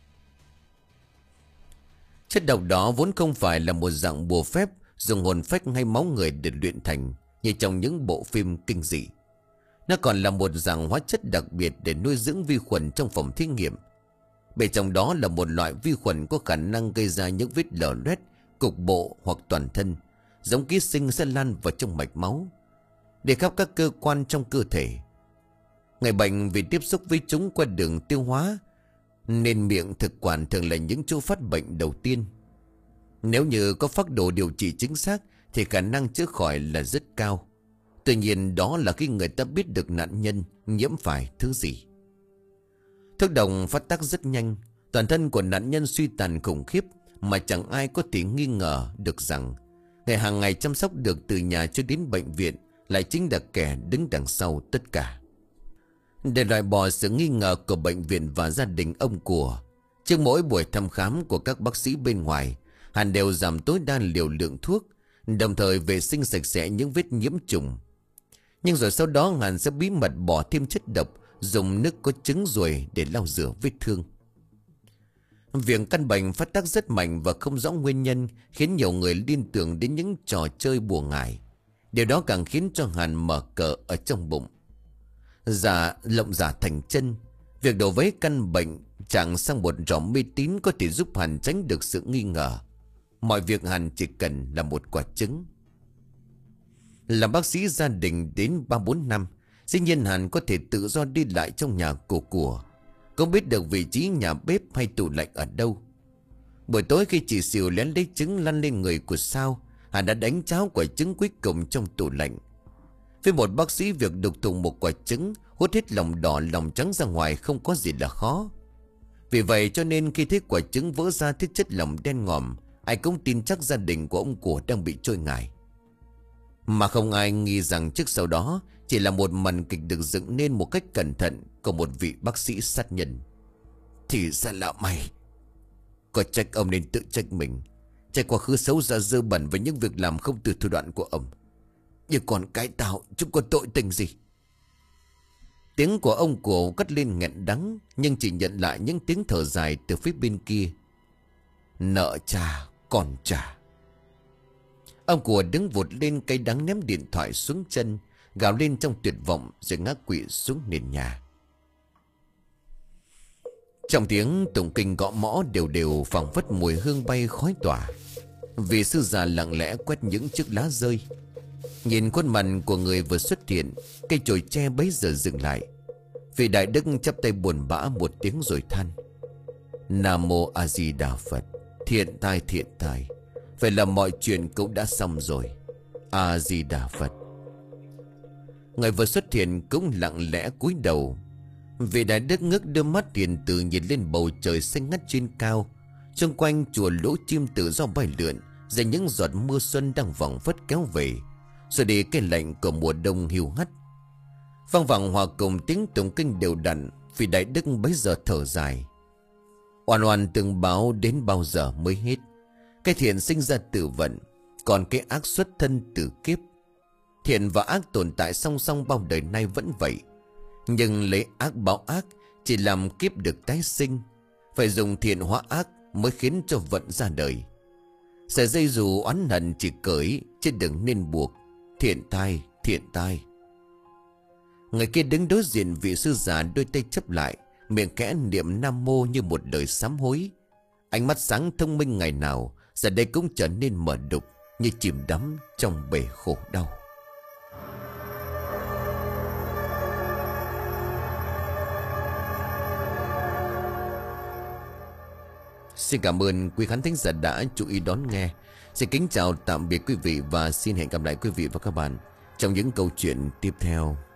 Chất độc đó vốn không phải là một dạng bùa phép dùng hồn phách hay máu người để luyện thành như trong những bộ phim kinh dị. Nó còn là một dạng hóa chất đặc biệt để nuôi dưỡng vi khuẩn trong phòng thí nghiệm. Bên trong đó là một loại vi khuẩn có khả năng gây ra những vết lở loét cục bộ hoặc toàn thân, giống ký sinh sẽ lan vào trong mạch máu, để khắp các cơ quan trong cơ thể. Người bệnh vì tiếp xúc với chúng qua đường tiêu hóa, nên miệng thực quản thường là những chỗ phát bệnh đầu tiên. Nếu như có phác đồ điều trị chính xác thì khả năng chữa khỏi là rất cao. Tuy nhiên đó là khi người ta biết được nạn nhân nhiễm phải thứ gì. Thuốc độc phát tác rất nhanh, toàn thân của nạn nhân suy tàn khủng khiếp, mà chẳng ai có thể nghi ngờ được rằng người hàng ngày chăm sóc được từ nhà cho đến bệnh viện lại chính là kẻ đứng đằng sau tất cả. Để loại bỏ sự nghi ngờ của bệnh viện và gia đình ông của, trước mỗi buổi thăm khám của các bác sĩ bên ngoài, Hàn đều giảm tối đa liều lượng thuốc, đồng thời vệ sinh sạch sẽ những vết nhiễm trùng. Nhưng rồi sau đó Hàn sẽ bí mật bỏ thêm chất độc, dùng nước có trứng ruồi để lau rửa vết thương. Việc căn bệnh phát tác rất mạnh và không rõ nguyên nhân khiến nhiều người liên tưởng đến những trò chơi bùa ngải. Điều đó càng khiến cho Hàn mở cờ ở trong bụng. Giả lộng giả thành chân, việc đổ vấy căn bệnh chẳng sang một trò mê tín có thể giúp Hàn tránh được sự nghi ngờ. Mọi việc Hàn chỉ cần là một quả trứng. Làm bác sĩ gia đình đến ba bốn năm, dĩ nhiên Hàn có thể tự do đi lại trong nhà của của, không biết được vị trí nhà bếp hay tủ lạnh ở đâu. Buổi tối khi chị xỉu lén lấy trứng lăn lên người của Sao, Hàn đã đánh cháo quả trứng cuối cùng trong tủ lạnh. Với một bác sĩ, việc đục thùng một quả trứng, hút hết lòng đỏ lòng trắng ra ngoài không có gì là khó. Vì vậy cho nên khi thấy quả trứng vỡ ra thiết chất lòng đen ngòm, ai cũng tin chắc gia đình của ông của đang bị trôi ngải. Mà không ai nghi rằng trước sau đó chỉ là một màn kịch được dựng nên một cách cẩn thận của một vị bác sĩ sát nhân. Thì ra là mày. Có trách ông nên tự trách mình. Trách quá khứ xấu xa dơ bẩn với những việc làm không từ thủ đoạn của ông. Nhưng còn cái tao chúng có tội tình gì? Tiếng của ông cổ cất lên nghẹn đắng, nhưng chỉ nhận lại những tiếng thở dài từ phía bên kia. Nợ cha còn trả. Ông của đứng vụt lên cây đắng, ném điện thoại xuống chân, gào lên trong tuyệt vọng rồi ngã quỵ xuống nền nhà. Trong tiếng tụng kinh gõ mõ đều đều, phảng phất mùi hương bay khói tỏa. Vị sư già lặng lẽ quét những chiếc lá rơi. Nhìn khuôn mặt của người vừa xuất hiện, cây chổi tre bấy giờ dừng lại. Vị đại đức chắp tay buồn bã một tiếng rồi than: Nam mô A Di Đà Phật. Thiện tai thiện tai, vậy là mọi chuyện cũng đã xong rồi. A Di Đà Phật. Người vừa xuất hiện cũng lặng lẽ cúi đầu. Vị đại đức ngước đưa mắt hiền từ nhìn lên bầu trời xanh ngắt trên cao. Xung quanh chùa lỗ chim tự do bay lượn, rồi những giọt mưa xuân đang vòng vất kéo về, rồi để cái lạnh của mùa đông hiu hắt. Vang vẳng hòa cùng tiếng tụng kinh đều đặn. Vị đại đức bấy giờ thở dài. Oan oan từng báo đến bao giờ mới hết. Cái thiện sinh ra từ vận, còn cái ác xuất thân từ kiếp. Thiện và ác tồn tại song song bao đời nay vẫn vậy. Nhưng lấy ác báo ác chỉ làm kiếp được tái sinh. Phải dùng thiện hóa ác mới khiến cho vận ra đời. Sợi dây dù oán hận chỉ cởi, chứ đừng nên buộc. Thiện tai, thiện tai. Người kia đứng đối diện vị sư già, đôi tay chấp lại, miệng kẽ niệm nam mô như một đời sám hối. Ánh mắt sáng thông minh ngày nào giờ đây cũng trở nên mờ đục, như chìm đắm trong bể khổ đau. Xin cảm ơn quý khán thính giả đã chú ý đón nghe. Xin kính chào tạm biệt quý vị và xin hẹn gặp lại quý vị và các bạn trong những câu chuyện tiếp theo.